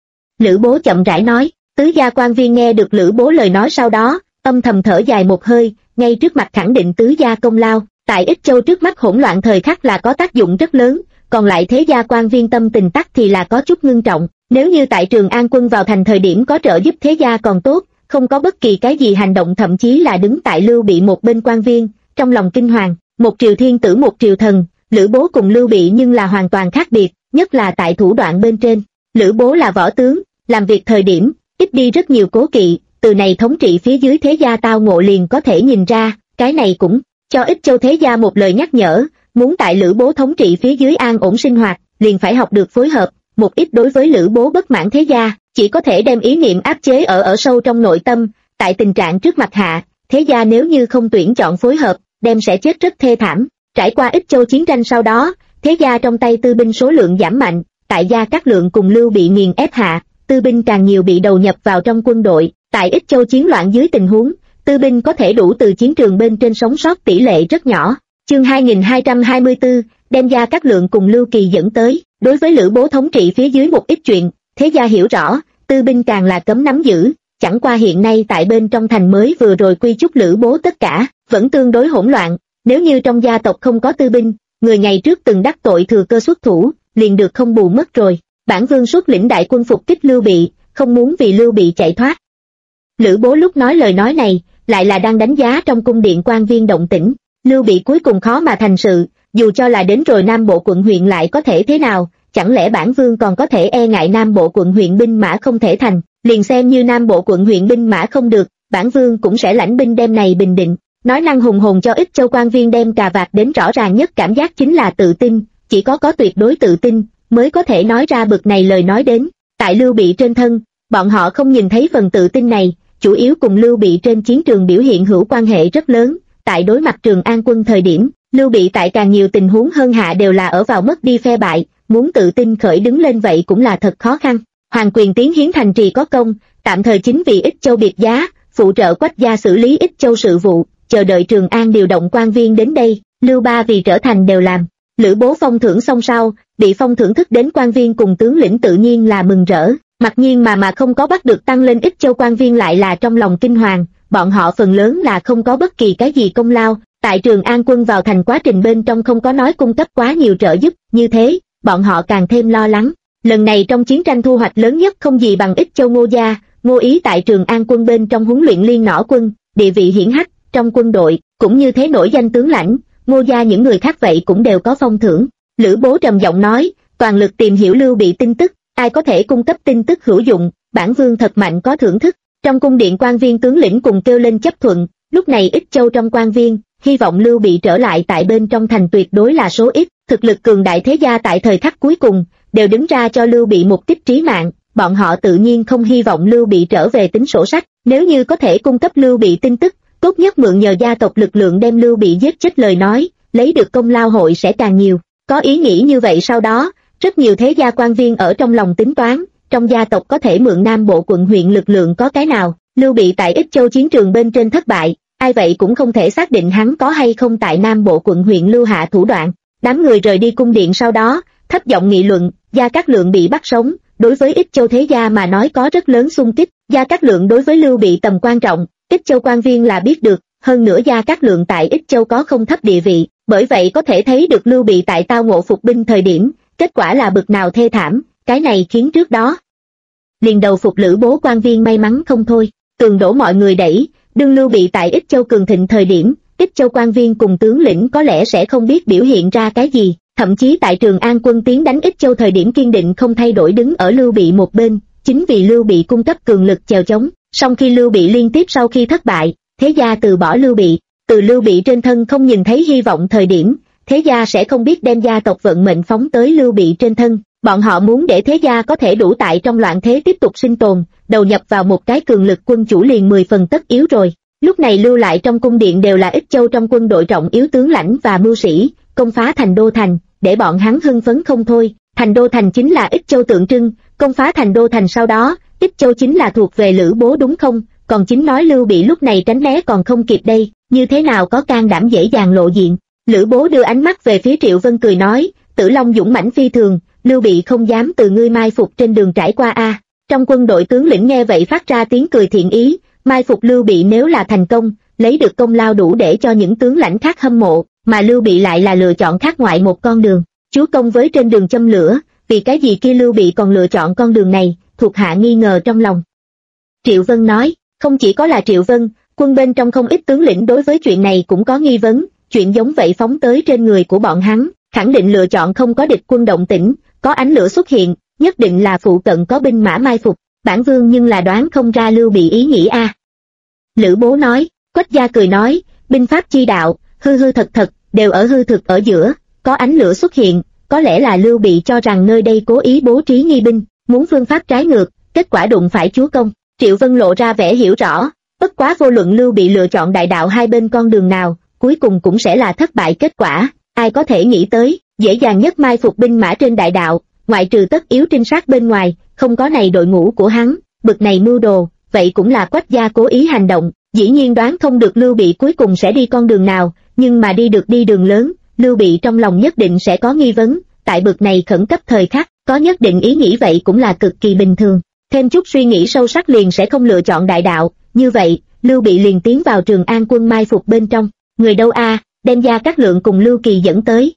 Lữ Bố chậm rãi nói. Tứ gia quan viên nghe được Lữ Bố lời nói sau đó, âm thầm thở dài một hơi, ngay trước mặt khẳng định tứ gia công lao, tại Ích Châu trước mắt hỗn loạn thời khắc là có tác dụng rất lớn, còn lại thế gia quan viên tâm tình tắc thì là có chút ngưng trọng. Nếu như tại Trường An quân vào thành thời điểm có trợ giúp thế gia còn tốt, không có bất kỳ cái gì hành động, thậm chí là đứng tại Lưu Bị một bên quan viên, trong lòng kinh hoàng, một triều thiên tử một triều thần, Lữ Bố cùng Lưu Bị nhưng là hoàn toàn khác biệt, nhất là tại thủ đoạn bên trên. Lữ Bố là võ tướng, làm việc thời điểm ít đi rất nhiều cố kỵ, từ này thống trị phía dưới thế gia tao ngộ liền có thể nhìn ra, cái này cũng cho Ích Châu thế gia một lời nhắc nhở, muốn tại Lữ Bố thống trị phía dưới an ổn sinh hoạt, liền phải học được phối hợp. Một ít đối với Lữ Bố bất mãn thế gia, chỉ có thể đem ý niệm áp chế ở sâu trong nội tâm, tại tình trạng trước mặt hạ, thế gia nếu như không tuyển chọn phối hợp, đem sẽ chết rất thê thảm. Trải qua Ích Châu chiến tranh sau đó, thế gia trong tay tư binh số lượng giảm mạnh, tại Gia Cát Lượng cùng Lưu Bị nghiền ép hạ, tư binh càng nhiều bị đầu nhập vào trong quân đội. Tại Ích Châu chiến loạn dưới tình huống, tư binh có thể đủ từ chiến trường bên trên sống sót tỷ lệ rất nhỏ. Chương 2224, đem Gia Cát Lượng cùng Lưu Kỳ dẫn tới. Đối với Lữ Bố thống trị phía dưới một ít chuyện, thế gia hiểu rõ, tư binh càng là cấm nắm giữ. Chẳng qua hiện nay tại bên trong thành mới vừa rồi quy chúc Lữ Bố tất cả, vẫn tương đối hỗn loạn. Nếu như trong gia tộc không có tư binh, người ngày trước từng đắc tội thừa cơ xuất thủ, liền được không bù mất rồi. Bản vương xuất lĩnh đại quân phục kích Lưu Bị, không muốn vì Lưu Bị chạy thoát. Lữ Bố lúc nói lời nói này, lại là đang đánh giá trong cung điện quan viên động tĩnh. Lưu Bị cuối cùng khó mà thành sự, dù cho là đến rồi Nam Bộ quận huyện lại có thể thế nào, chẳng lẽ bản vương còn có thể e ngại Nam Bộ quận huyện binh mã không thể thành, liền xem như Nam Bộ quận huyện binh mã không được, bản vương cũng sẽ lãnh binh đem này bình định. Nói năng hùng hồn cho Ích Châu quan viên đem cà vạt đến rõ ràng nhất cảm giác chính là tự tin, chỉ có tuyệt đối tự tin mới có thể nói ra bực này lời nói đến. Tại Lưu Bị trên thân, bọn họ không nhìn thấy phần tự tin này, chủ yếu cùng Lưu Bị trên chiến trường biểu hiện hữu quan hệ rất lớn. Tại đối mặt Trường An quân thời điểm, Lưu Bị tại càng nhiều tình huống hơn hạ đều là ở vào mất đi phe bại, muốn tự tin khởi đứng lên vậy cũng là thật khó khăn. Hoàng quyền tiến hiến thành trì có công, tạm thời chính vì Ích Châu biệt giá, phụ trợ Quách gia xử lý Ích Châu sự vụ, chờ đợi Trường An điều động quan viên đến đây, Lưu Ba vì trở thành đều làm. Lữ Bố phong thưởng xong sau, bị phong thưởng thức đến quan viên cùng tướng lĩnh tự nhiên là mừng rỡ, mặc nhiên mà không có bắt được tăng lên Ích Châu quan viên lại là trong lòng kinh hoàng, bọn họ phần lớn là không có bất kỳ cái gì công lao, tại Trường An quân vào thành quá trình bên trong không có nói cung cấp quá nhiều trợ giúp, như thế, bọn họ càng thêm lo lắng. Lần này trong chiến tranh thu hoạch lớn nhất không gì bằng Ích Châu Ngô gia, Ngô Ý tại Trường An quân bên trong huấn luyện liên nỏ quân, địa vị hiển hách trong quân đội, cũng như thế nổi danh tướng lãnh. Ngô gia những người khác vậy cũng đều có phong thưởng. Lữ Bố trầm giọng nói, toàn lực tìm hiểu Lưu Bị tin tức, ai có thể cung cấp tin tức hữu dụng, bản vương thật mạnh có thưởng thức. Trong cung điện quan viên tướng lĩnh cùng kêu lên chấp thuận. Lúc này Ích Châu trong quan viên, hy vọng Lưu Bị trở lại tại bên trong thành tuyệt đối là số ít. Thực lực cường đại thế gia tại thời khắc cuối cùng đều đứng ra cho Lưu Bị một kích trí mạng, bọn họ tự nhiên không hy vọng Lưu Bị trở về tính sổ sách. Nếu như có thể cung cấp Lưu Bị tin tức, tốt nhất mượn nhờ gia tộc lực lượng đem Lưu Bị giết chết lời nói, lấy được công lao hội sẽ càng nhiều. Có ý nghĩ như vậy sau đó, Rất nhiều thế gia quan viên ở trong lòng tính toán, trong gia tộc có thể mượn Nam Bộ quận huyện lực lượng có cái nào. Lưu Bị tại Ích Châu chiến trường bên trên thất bại, ai vậy cũng không thể xác định hắn có hay không tại Nam Bộ quận huyện lưu hạ thủ đoạn. Đám người rời đi cung điện sau đó, thấp giọng nghị luận, Gia Cát Lượng bị bắt sống, đối với Ích Châu thế gia mà nói có rất lớn xung kích. Gia Cát Lượng đối với Lưu Bị tầm quan trọng, Ích Châu quan viên là biết được, hơn nữa Gia Cát Lượng tại Ích Châu có không thấp địa vị, bởi vậy có thể thấy được Lưu Bị tại tao ngộ phục binh thời điểm, kết quả là bực nào thê thảm, cái này khiến trước đó liền đầu phục Lữ Bố quan viên may mắn không thôi, tường đổ mọi người đẩy. Đương Lưu Bị tại Ích Châu cường thịnh thời điểm, Ích Châu quan viên cùng tướng lĩnh có lẽ sẽ không biết biểu hiện ra cái gì, thậm chí tại Trường An quân tiến đánh Ích Châu thời điểm kiên định không thay đổi đứng ở Lưu Bị một bên, chính vì Lưu Bị cung cấp cường lực chèo chống. Song khi Lưu Bị liên tiếp sau khi thất bại, thế gia từ bỏ Lưu Bị, từ Lưu Bị trên thân không nhìn thấy hy vọng thời điểm, thế gia sẽ không biết đem gia tộc vận mệnh phóng tới Lưu Bị trên thân. Bọn họ muốn để thế gia có thể đủ tại trong loạn thế tiếp tục sinh tồn, đầu nhập vào một cái cường lực quân chủ liền 10 phần tất yếu rồi. Lúc này lưu lại trong cung điện đều là Ích Châu trong quân đội trọng yếu tướng lãnh và mưu sĩ, công phá Thành Đô Thành, để bọn hắn hưng phấn không thôi. Thành Đô Thành chính là Ích Châu tượng trưng, công phá Thành Đô Thành sau đó, Ích Châu chính là thuộc về Lữ Bố đúng không? Còn chính nói Lưu Bị lúc này tránh né còn không kịp đây, như thế nào có can đảm dễ dàng lộ diện. Lữ Bố đưa ánh mắt về phía Triệu Vân cười nói, Tử Long dũng mãnh phi thường, Lưu Bị không dám từ ngươi mai phục trên đường trải qua a. Trong quân đội tướng lĩnh nghe vậy phát ra tiếng cười thiện ý, mai phục Lưu Bị nếu là thành công, lấy được công lao đủ để cho những tướng lãnh khác hâm mộ, mà Lưu Bị lại là lựa chọn khác ngoại một con đường. Chúa công với trên đường châm lửa, vì cái gì kia Lưu Bị còn lựa chọn con đường này, thuộc hạ nghi ngờ trong lòng. Triệu Vân nói, không chỉ có là Triệu Vân, quân bên trong không ít tướng lĩnh đối với chuyện này cũng có nghi vấn, chuyện giống vậy phóng tới trên người của bọn hắn, khẳng định lựa chọn không có địch quân động tĩnh, có ánh lửa xuất hiện, nhất định là phụ cận có binh mã mai phục, bản vương nhưng là đoán không ra Lưu Bị ý nghĩ a. Lữ Bố nói, Quách Gia cười nói, binh pháp chi đạo, hư hư thật thật, đều ở hư thực ở giữa, có ánh lửa xuất hiện, có lẽ là Lưu Bị cho rằng nơi đây cố ý bố trí nghi binh, muốn phương pháp trái ngược, kết quả đụng phải chúa công. Triệu Vân lộ ra vẻ hiểu rõ, bất quá vô luận Lưu Bị lựa chọn đại đạo hai bên con đường nào, cuối cùng cũng sẽ là thất bại kết quả, ai có thể nghĩ tới, dễ dàng nhất mai phục binh mã trên đại đạo, ngoại trừ tất yếu trinh sát bên ngoài, không có này đội ngũ của hắn, bực này mưu đồ, vậy cũng là Quách Gia cố ý hành động, dĩ nhiên đoán không được Lưu Bị cuối cùng sẽ đi con đường nào, nhưng mà đi được đi đường lớn, Lưu Bị trong lòng nhất định sẽ có nghi vấn, tại bực này khẩn cấp thời khắc, có nhất định ý nghĩ vậy cũng là cực kỳ bình thường, thêm chút suy nghĩ sâu sắc liền sẽ không lựa chọn đại đạo, như vậy, Lưu Bị liền tiến vào Trường An quân mai phục bên trong, người đâu a, đem Gia Cát Lượng cùng Lưu Kỳ dẫn tới.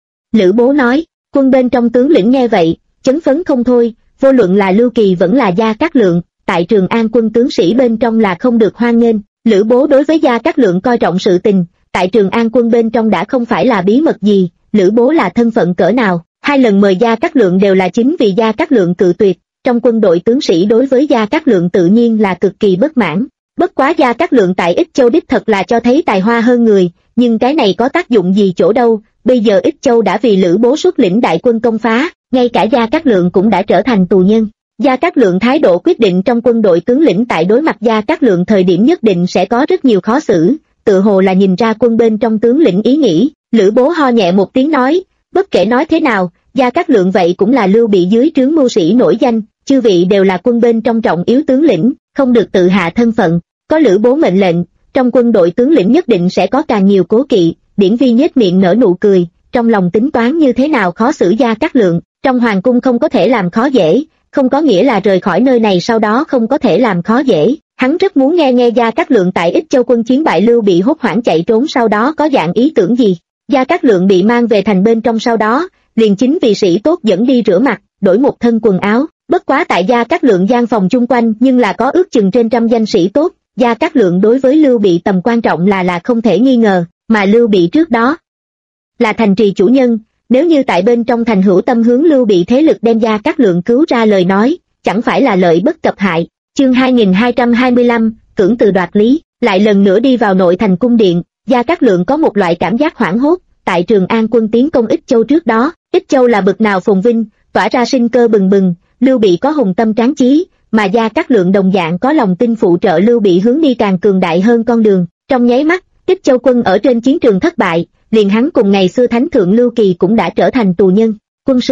Lữ Bố nói, quân bên trong tướng lĩnh nghe vậy, chấn phấn không thôi, vô luận là Lưu Kỳ vẫn là Gia Cát Lượng, tại Trường An quân tướng sĩ bên trong là không được hoan nghênh. Lữ Bố đối với Gia Cát Lượng coi trọng sự tình, tại Trường An quân bên trong đã không phải là bí mật gì, Lữ Bố là thân phận cỡ nào, 2 lần mời Gia Cát Lượng đều là chính vì Gia Cát Lượng cự tuyệt, trong quân đội tướng sĩ đối với Gia Cát Lượng tự nhiên là cực kỳ bất mãn. Bất quá Gia Cát Lượng tại Ích Châu đích thật là cho thấy tài hoa hơn người, nhưng cái này có tác dụng gì chỗ đâu, bây giờ Ích Châu đã vì Lữ Bố xuất lĩnh đại quân công phá, ngay cả Gia Cát Lượng cũng đã trở thành tù nhân. Gia Cát Lượng thái độ quyết định trong quân đội tướng lĩnh tại đối mặt Gia Cát Lượng thời điểm nhất định sẽ có rất nhiều khó xử, tự hồ là nhìn ra quân bên trong tướng lĩnh ý nghĩ. Lữ Bố ho nhẹ một tiếng nói, bất kể nói thế nào, Gia Cát Lượng vậy cũng là Lưu Bị dưới trướng mưu sĩ nổi danh, chư vị đều là quân bên trong trọng yếu tướng lĩnh, không được tự hạ thân phận, có Lữ Bố mệnh lệnh, trong quân đội tướng lĩnh nhất định sẽ có càng nhiều cố kỵ. Điển Vi nhếch miệng nở nụ cười, trong lòng tính toán như thế nào khó xử Gia Cát Lượng, trong hoàng cung không có thể làm khó dễ, không có nghĩa là rời khỏi nơi này sau đó không có thể làm khó dễ. Hắn rất muốn nghe Gia Cát Lượng tại Ích Châu quân chiến bại Lưu Bị hốt hoảng chạy trốn sau đó có dạng ý tưởng gì. Gia Cát Lượng bị mang về thành bên trong sau đó, liền chính vì sĩ tốt dẫn đi rửa mặt, đổi một thân quần áo. Bất quá tại Gia Cát Lượng gian phòng chung quanh nhưng là có ước chừng trên 100 danh sĩ tốt. Gia Cát Lượng đối với Lưu Bị tầm quan trọng là không thể nghi ngờ, mà Lưu Bị trước đó là thành trì chủ nhân, nếu như tại bên trong thành hữu tâm hướng Lưu Bị thế lực đem Gia Cát Lượng cứu ra lời nói, chẳng phải là lợi bất cập hại. Chương 2225, cưỡng từ đoạt lý, lại lần nữa đi vào nội thành cung điện, Gia Cát Lượng có một loại cảm giác hoảng hốt, tại Trường An quân tiến công Ích Châu trước đó, Ích Châu là bực nào phồn vinh, tỏa ra sinh cơ bừng bừng, Lưu Bị có hùng tâm tráng chí, mà Gia Cát Lượng đồng dạng có lòng tin phụ trợ Lưu Bị hướng đi càng cường đại hơn con đường. Trong nháy mắt, Ích Châu quân ở trên chiến trường thất bại, liền hắn cùng ngày xưa thánh thượng Lưu Kỳ cũng đã trở thành tù nhân. Quân sư,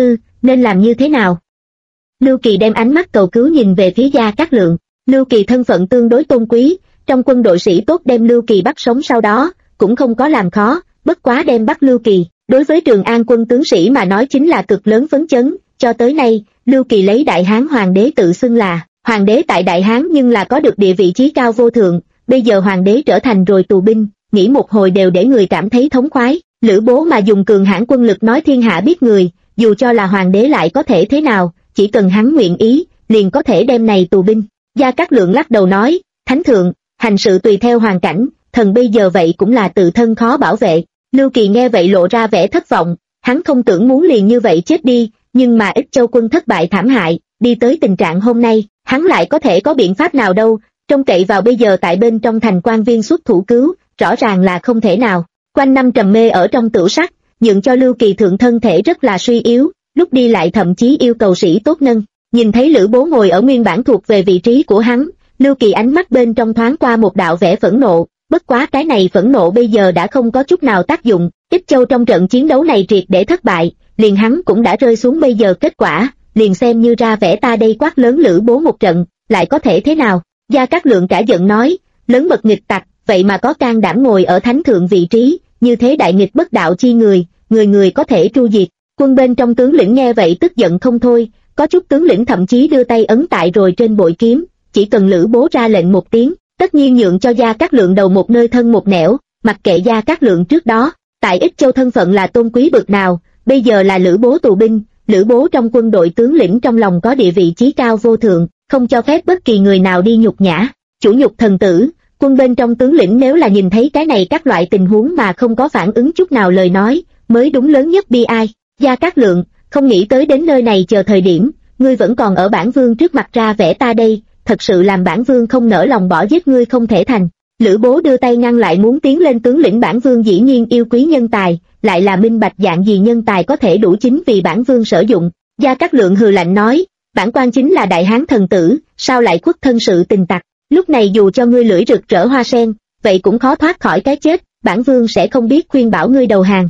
nên làm như thế nào? Lưu Kỳ đem ánh mắt cầu cứu nhìn về phía Gia Cát Lượng. Lưu Kỳ thân phận tương đối tôn quý, trong quân đội sĩ tốt đem Lưu Kỳ bắt sống sau đó, cũng không có làm khó, bất quá đem bắt Lưu Kỳ. Đối với Trường An quân tướng sĩ mà nói chính là cực lớn phấn chấn, cho tới nay, Lưu Kỳ lấy Đại Hán Hoàng đế tự xưng là Hoàng đế tại Đại Hán nhưng là có được địa vị chí cao vô thượng, bây giờ Hoàng đế trở thành rồi tù binh, nghĩ một hồi đều để người cảm thấy thống khoái. Lữ Bố mà dùng cường hãn quân lực nói thiên hạ biết người, dù cho là Hoàng đế lại có thể thế nào, chỉ cần hắn nguyện ý, liền có thể đem này tù binh. Gia Cát Lượng lắc đầu nói, Thánh thượng, hành sự tùy theo hoàn cảnh, thần bây giờ vậy cũng là tự thân khó bảo vệ. Lưu Kỳ nghe vậy lộ ra vẻ thất vọng, hắn không tưởng muốn liền như vậy chết đi, nhưng mà Ích Châu quân thất bại thảm hại, đi tới tình trạng hôm nay, hắn lại có thể có biện pháp nào đâu, trông cậy vào bây giờ tại bên trong thành quan viên xuất thủ cứu, rõ ràng là không thể nào. Quanh năm trầm mê ở trong tửu sắc, nhượng cho Lưu Kỳ thượng thân thể rất là suy yếu, lúc đi lại thậm chí yêu cầu sĩ tốt nâng. Nhìn thấy Lữ Bố ngồi ở nguyên bản thuộc về vị trí của hắn, Lưu Kỳ ánh mắt bên trong thoáng qua một đạo vẻ phẫn nộ, bất quá cái này phẫn nộ bây giờ đã không có chút nào tác dụng, Ích Châu trong trận chiến đấu này triệt để thất bại, liền hắn cũng đã rơi xuống bây giờ kết quả, liền xem như ra vẻ ta đây quát lớn Lữ Bố một trận, lại có thể thế nào? Gia Cát Lượng cả giận nói, lớn mật nghịch tặc, vậy mà có can đảm ngồi ở thánh thượng vị trí, như thế đại nghịch bất đạo chi người, người có thể tru diệt. Quân bên trong tướng lĩnh nghe vậy tức giận không thôi, có chút tướng lĩnh thậm chí đưa tay ấn tại rồi trên bội kiếm, chỉ cần Lữ Bố ra lệnh một tiếng, tất nhiên nhượng cho Gia Cát Lượng đầu một nơi thân một nẻo, mặc kệ Gia Cát Lượng trước đó, tại Ích Châu thân phận là tôn quý bực nào, bây giờ là Lữ Bố tù binh, Lữ Bố trong quân đội tướng lĩnh trong lòng có địa vị chí cao vô thượng, không cho phép bất kỳ người nào đi nhục nhã. Chủ nhục thần tử, quân bên trong tướng lĩnh nếu là nhìn thấy cái này các loại tình huống mà không có phản ứng chút nào lời nói, mới đúng lớn nhất bi ai. Gia Cát Lượng, không nghĩ tới đến nơi này chờ thời điểm, ngươi vẫn còn ở bản vương trước mặt ra vẻ ta đây, thật sự làm bản vương không nỡ lòng bỏ giết ngươi không thể thành. Lữ Bố đưa tay ngăn lại muốn tiến lên tướng lĩnh, bản vương dĩ nhiên yêu quý nhân tài, lại là minh bạch dạng gì nhân tài có thể đủ chính vì bản vương sử dụng. Gia Cát Lượng hừ lạnh nói, bản quan chính là Đại Hán thần tử, sao lại khuất thân sự tình tặc, lúc này dù cho ngươi lưỡi rực rỡ hoa sen, vậy cũng khó thoát khỏi cái chết, bản vương sẽ không biết khuyên bảo ngươi đầu hàng.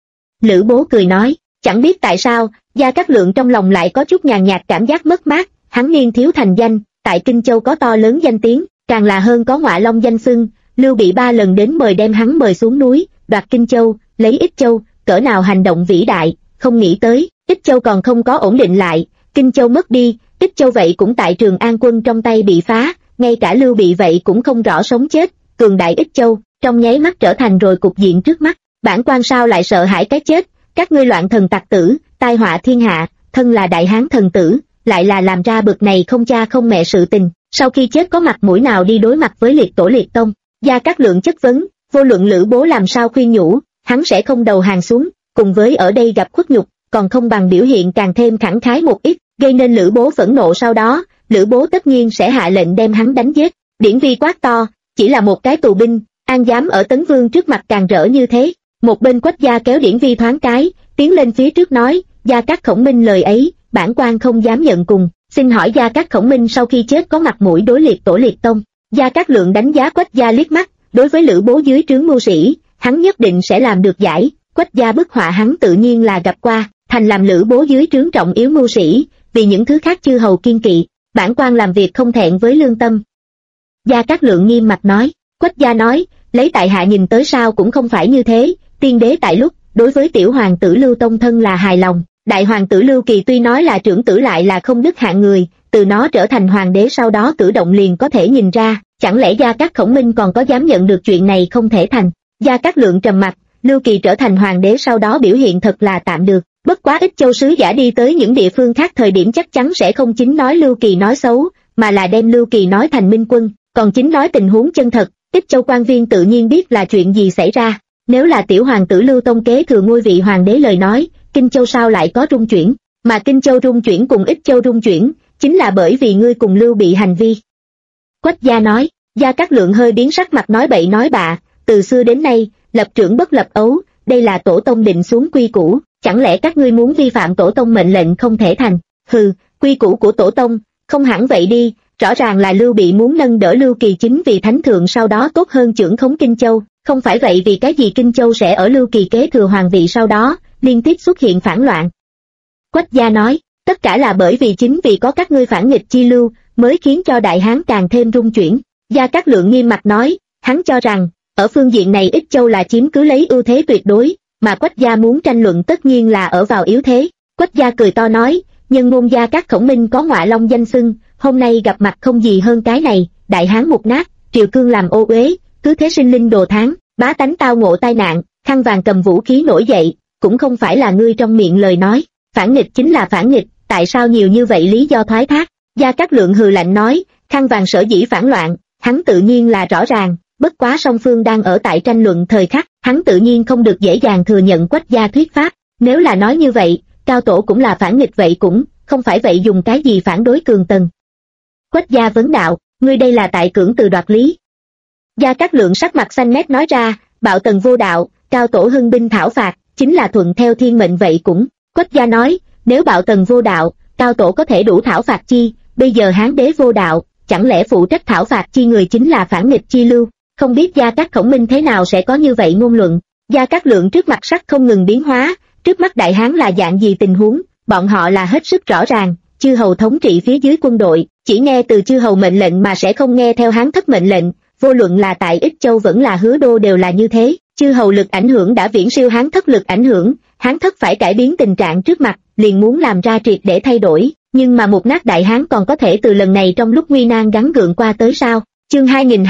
Lữ Bố cười nói, chẳng biết tại sao, Gia Cát Lượng trong lòng lại có chút nhàn nhạt cảm giác mất mát, hắn niên thiếu thành danh, tại Kinh Châu có to lớn danh tiếng, càng là hơn có Ngọa Long danh xưng, Lưu Bị 3 lần đến mời đem hắn mời xuống núi, đoạt Kinh Châu, lấy Ích Châu, cỡ nào hành động vĩ đại, không nghĩ tới, Ích Châu còn không có ổn định lại, Kinh Châu mất đi, Ích Châu vậy cũng tại Trường An quân trong tay bị phá, ngay cả Lưu Bị vậy cũng không rõ sống chết, cường đại Ích Châu, trong nháy mắt trở thành rồi cục diện trước mắt, bản quan sao lại sợ hãi cái chết, các ngươi loạn thần tặc tử, tai họa thiên hạ, thân là Đại Hán thần tử, lại là làm ra bực này không cha không mẹ sự tình, sau khi chết có mặt mũi nào đi đối mặt với liệt tổ liệt tông. Gia Cát Lượng chất vấn, vô luận Lữ Bố làm sao khuyên nhủ, hắn sẽ không đầu hàng xuống, cùng với ở đây gặp khuất nhục, còn không bằng biểu hiện càng thêm khẳng khái một ít, gây nên Lữ Bố phẫn nộ. Sau đó, Lữ Bố tất nhiên sẽ hạ lệnh đem hắn đánh giết. Điển Vi quát to, chỉ là một cái tù binh, an dám ở Tấn Vương trước mặt càng rỡ như thế. Một bên Quách Gia kéo Điển Vi thoáng cái, tiến lên phía trước nói, Gia Cát Khổng Minh lời ấy, bản quan không dám nhận cùng, xin hỏi Gia Cát Khổng Minh sau khi chết có mặt mũi đối liệt tổ liệt tông. Gia Cát Lượng đánh giá Quách Gia liếc mắt, đối với Lữ Bố dưới trướng mưu sĩ, hắn nhất định sẽ làm được giải, Quách Gia bức họa hắn tự nhiên là gặp qua, thành làm Lữ Bố dưới trướng trọng yếu mưu sĩ, vì những thứ khác chư hầu kiên kỵ, bản quan làm việc không thẹn với lương tâm. Gia Cát Lượng nghiêm mặt nói. Quách Gia nói, lấy tại hạ nhìn tới sao cũng không phải như thế, tiên đế tại lúc, đối với tiểu hoàng tử Lưu Tông thân là hài lòng, đại hoàng tử Lưu Kỳ tuy nói là trưởng tử lại là không đức hạng người, từ nó trở thành hoàng đế sau đó cử động liền có thể nhìn ra, chẳng lẽ Gia Cát Khổng Minh còn có dám nhận được chuyện này không thể thành. Gia Cát Lượng trầm mặt, Lưu Kỳ trở thành hoàng đế sau đó biểu hiện thật là tạm được, bất quá Ích Châu sứ giả đi tới những địa phương khác thời điểm chắc chắn sẽ không chính nói Lưu Kỳ nói xấu, mà là đem Lưu Kỳ nói thành minh quân, còn chính nói tình huống chân thật, Ích Châu quan viên tự nhiên biết là chuyện gì xảy ra. Nếu là tiểu hoàng tử Lưu Tông kế thừa ngôi vị hoàng đế lời nói, Kinh Châu sao lại có rung chuyển, mà Kinh Châu rung chuyển cùng Ích Châu rung chuyển, chính là bởi vì ngươi cùng Lưu Bị hành vi. Quách Gia nói. Gia Cát Lượng hơi biến sắc mặt nói bậy nói bạ, từ xưa đến nay, lập trưởng bất lập ấu, đây là tổ tông định xuống quy củ, chẳng lẽ các ngươi muốn vi phạm tổ tông mệnh lệnh không thể thành. Hừ, quy củ của tổ tông, không hẳn vậy đi, rõ ràng là Lưu Bị muốn nâng đỡ Lưu Kỳ chính vì thánh thượng sau đó tốt hơn trưởng khống Kinh Châu, không phải vậy vì cái gì Kinh Châu sẽ ở Lưu Kỳ kế thừa hoàng vị sau đó, liên tiếp xuất hiện phản loạn. Quách gia nói, tất cả là bởi vì chính vì có các ngươi phản nghịch chi lưu, mới khiến cho Đại Hán càng thêm rung chuyển. Gia Cát Lượng nghiêm mặt nói, hắn cho rằng, ở phương diện này Ích Châu là chiếm cứ lấy ưu thế tuyệt đối, mà Quách gia muốn tranh luận tất nhiên là ở vào yếu thế. Quách gia cười to nói, nhân môn Gia Cát Khổng Minh có Ngọa Long danh xưng, hôm nay gặp mặt không gì hơn cái này, Đại Hán mục nát, triều cương làm ô uế, cứ thế sinh linh đồ tháng, bá tánh tao ngộ tai nạn, khăn vàng cầm vũ khí nổi dậy, cũng không phải là ngươi trong miệng lời nói, phản nghịch chính là phản nghịch, tại sao nhiều như vậy lý do thoái thác? Gia Cát Lượng hừ lạnh nói, khăn vàng sở dĩ phản loạn, hắn tự nhiên là rõ ràng, bất quá song phương đang ở tại tranh luận thời khắc, hắn tự nhiên không được dễ dàng thừa nhận Quách gia thuyết pháp, nếu là nói như vậy, Cao Tổ cũng là phản nghịch vậy cũng, không phải vậy dùng cái gì phản đối Cường Tần. Quách gia vấn đạo, ngươi đây là tại cưỡng từ đoạt lý. Gia Cát Lượng sắc mặt xanh mét nói ra, Bạo Tần vô đạo, Cao Tổ hưng binh thảo phạt, chính là thuận theo thiên mệnh vậy cũng. Quách gia nói, nếu Bạo Tần vô đạo, Cao Tổ có thể đủ thảo phạt chi, bây giờ Hán đế vô đạo, chẳng lẽ phụ trách thảo phạt chi người chính là phản nghịch chi lưu? Không biết Gia Cát Khổng Minh thế nào sẽ có như vậy ngôn luận. Gia Cát Lượng trước mặt sắc không ngừng biến hóa, trước mắt Đại Hán là dạng gì tình huống, bọn họ là hết sức rõ ràng. Chư hầu thống trị phía dưới quân đội, chỉ nghe từ chư hầu mệnh lệnh mà sẽ không nghe theo Hán thất mệnh lệnh, vô luận là tại Ích Châu vẫn là Hứa Đô đều là như thế. Chư hầu lực ảnh hưởng đã viễn siêu Hán thất lực ảnh hưởng, Hán thất phải cải biến tình trạng trước mặt, liền muốn làm ra triệt để thay đổi, nhưng mà một nát Đại Hán còn có thể từ lần này trong lúc nguy nan gắng gượng qua tới sao? Chương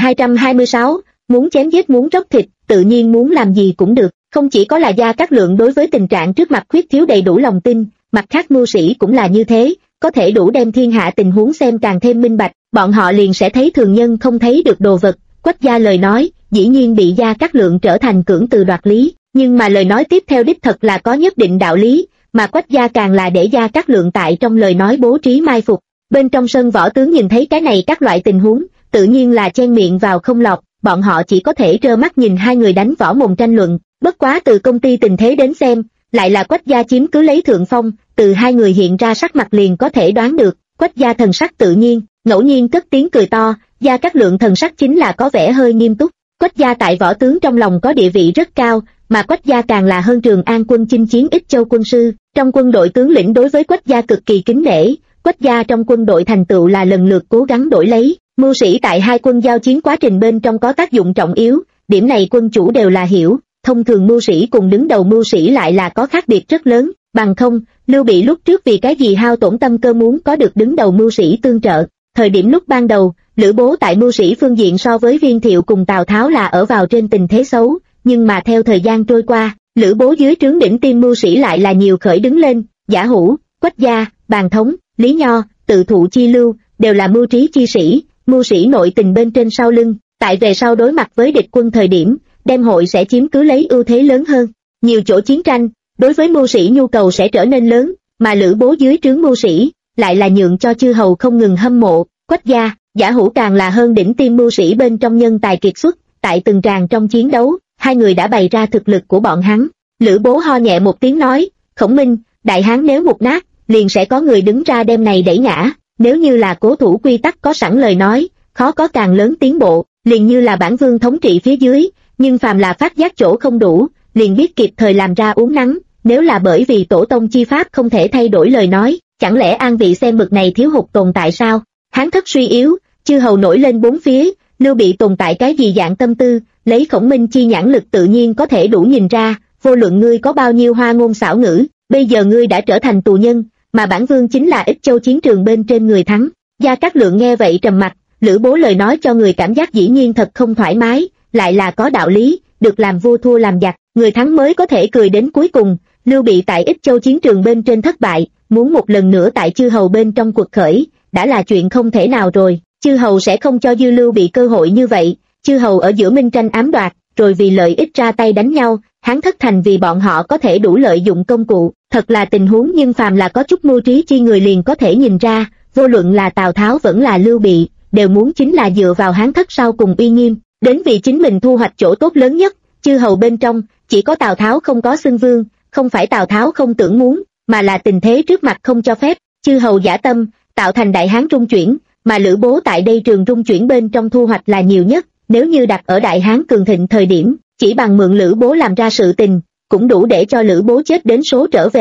2226, muốn chém giết muốn róc thịt, tự nhiên muốn làm gì cũng được, không chỉ có là Gia Cát Lượng đối với tình trạng trước mặt khuyết thiếu đầy đủ lòng tin, mặt khác mưu sĩ cũng là như thế, có thể đủ đem thiên hạ tình huống xem càng thêm minh bạch, bọn họ liền sẽ thấy thường nhân không thấy được đồ vật. Quách gia lời nói, dĩ nhiên bị Gia Cát Lượng trở thành cưỡng từ đoạt lý, nhưng mà lời nói tiếp theo đích thật là có nhất định đạo lý, mà Quách gia càng là để Gia Cát Lượng tại trong lời nói bố trí mai phục. Bên trong sân võ tướng nhìn thấy cái này các loại tình huống, tự nhiên là chen miệng vào không lọt, bọn họ chỉ có thể trơ mắt nhìn hai người đánh võ mồm tranh luận, bất quá từ công ty tình thế đến xem, lại là Quách gia chiếm cứ lấy thượng phong, từ hai người hiện ra sắc mặt liền có thể đoán được. Quách gia thần sắc tự nhiên, ngẫu nhiên cất tiếng cười to. Gia Cát Lượng thần sắc chính là có vẻ hơi nghiêm túc. Quách gia tại võ tướng trong lòng có địa vị rất cao, mà Quách gia càng là hơn Trường An quân chinh chiến Ích Châu quân sư, trong quân đội tướng lĩnh đối với Quách gia cực kỳ kính nể. Quách gia trong quân đội thành tựu là lần lượt cố gắng đổi lấy, mưu sĩ tại hai quân giao chiến quá trình bên trong có tác dụng trọng yếu, điểm này quân chủ đều là hiểu. Thông thường mưu sĩ cùng đứng đầu mưu sĩ lại là có khác biệt rất lớn, bằng không, Lưu Bị lúc trước vì cái gì hao tổn tâm cơ muốn có được đứng đầu mưu sĩ tương trợ. Thời điểm lúc ban đầu, Lữ Bố tại mưu sĩ phương diện so với Viên Thiệu cùng Tào Tháo là ở vào trên tình thế xấu, nhưng mà theo thời gian trôi qua, Lữ Bố dưới trướng đỉnh tiêm mưu sĩ lại là nhiều khởi đứng lên, Giả Hủ, Quách gia, Bàn Thống, Lý Nho, Tự Thụ chi lưu, đều là mưu trí chi sĩ, mưu sĩ nội tình bên trên sau lưng, tại về sau đối mặt với địch quân thời điểm, đem hội sẽ chiếm cứ lấy ưu thế lớn hơn. Nhiều chỗ chiến tranh, đối với mưu sĩ nhu cầu sẽ trở nên lớn, mà Lữ Bố dưới trướng mưu sĩ, lại là nhượng cho chư hầu không ngừng hâm mộ. Quách gia, Giả Hủ càng là hơn đỉnh tiêm mưu sĩ bên trong nhân tài kiệt xuất, tại từng tràng trong chiến đấu, hai người đã bày ra thực lực của bọn hắn. Lữ Bố ho nhẹ một tiếng nói, Khổng Minh, Đại Hán nếu mục nát, liền sẽ có người đứng ra đem này đẩy ngã, nếu như là cố thủ quy tắc có sẵn lời nói, khó có càng lớn tiến bộ, liền như là bản vương thống trị phía dưới, nhưng phàm là phát giác chỗ không đủ, liền biết kịp thời làm ra uống nắng, nếu là bởi vì tổ tông chi pháp không thể thay đổi lời nói, chẳng lẽ an vị xem bực này thiếu hụt tồn tại sao? Hán thất suy yếu, chư hầu nổi lên bốn phía, Lưu Bị tồn tại cái gì dạng tâm tư, lấy Khổng Minh chi nhãn lực tự nhiên có thể đủ nhìn ra, vô luận ngươi có bao nhiêu hoa ngôn xảo ngữ, bây giờ ngươi đã trở thành tù nhân, mà bản vương chính là Ích Châu chiến trường bên trên người thắng. Gia Cát Lượng nghe vậy trầm mặt, Lữ Bố lời nói cho người cảm giác dĩ nhiên thật không thoải mái, lại là có đạo lý, được làm vua thua làm giặc, người thắng mới có thể cười đến cuối cùng. Lưu Bị tại Ích Châu chiến trường bên trên thất bại, muốn một lần nữa tại chư hầu bên trong cuộc khởi, đã là chuyện không thể nào rồi, chư hầu sẽ không cho dư Lưu Bị cơ hội như vậy, chư hầu ở giữa minh tranh ám đoạt, rồi vì lợi ích ra tay đánh nhau, Hán thất thành vì bọn họ có thể đủ lợi dụng công cụ, thật là tình huống nhưng phàm là có chút mưu trí chi người liền có thể nhìn ra, vô luận là Tào Tháo vẫn là Lưu Bị, đều muốn chính là dựa vào Hán thất sau cùng uy nghiêm, đến vì chính mình thu hoạch chỗ tốt lớn nhất. Chư hầu bên trong, chỉ có Tào Tháo không có xưng vương, không phải Tào Tháo không tưởng muốn, mà là tình thế trước mặt không cho phép. Chư hầu dã tâm, tạo thành Đại Hán rung chuyển, mà Lữ Bố tại đây trường rung chuyển bên trong thu hoạch là nhiều nhất. Nếu như đặt ở Đại Hán cường thịnh thời điểm, chỉ bằng mượn Lữ Bố làm ra sự tình, cũng đủ để cho Lữ Bố chết đến số trở về,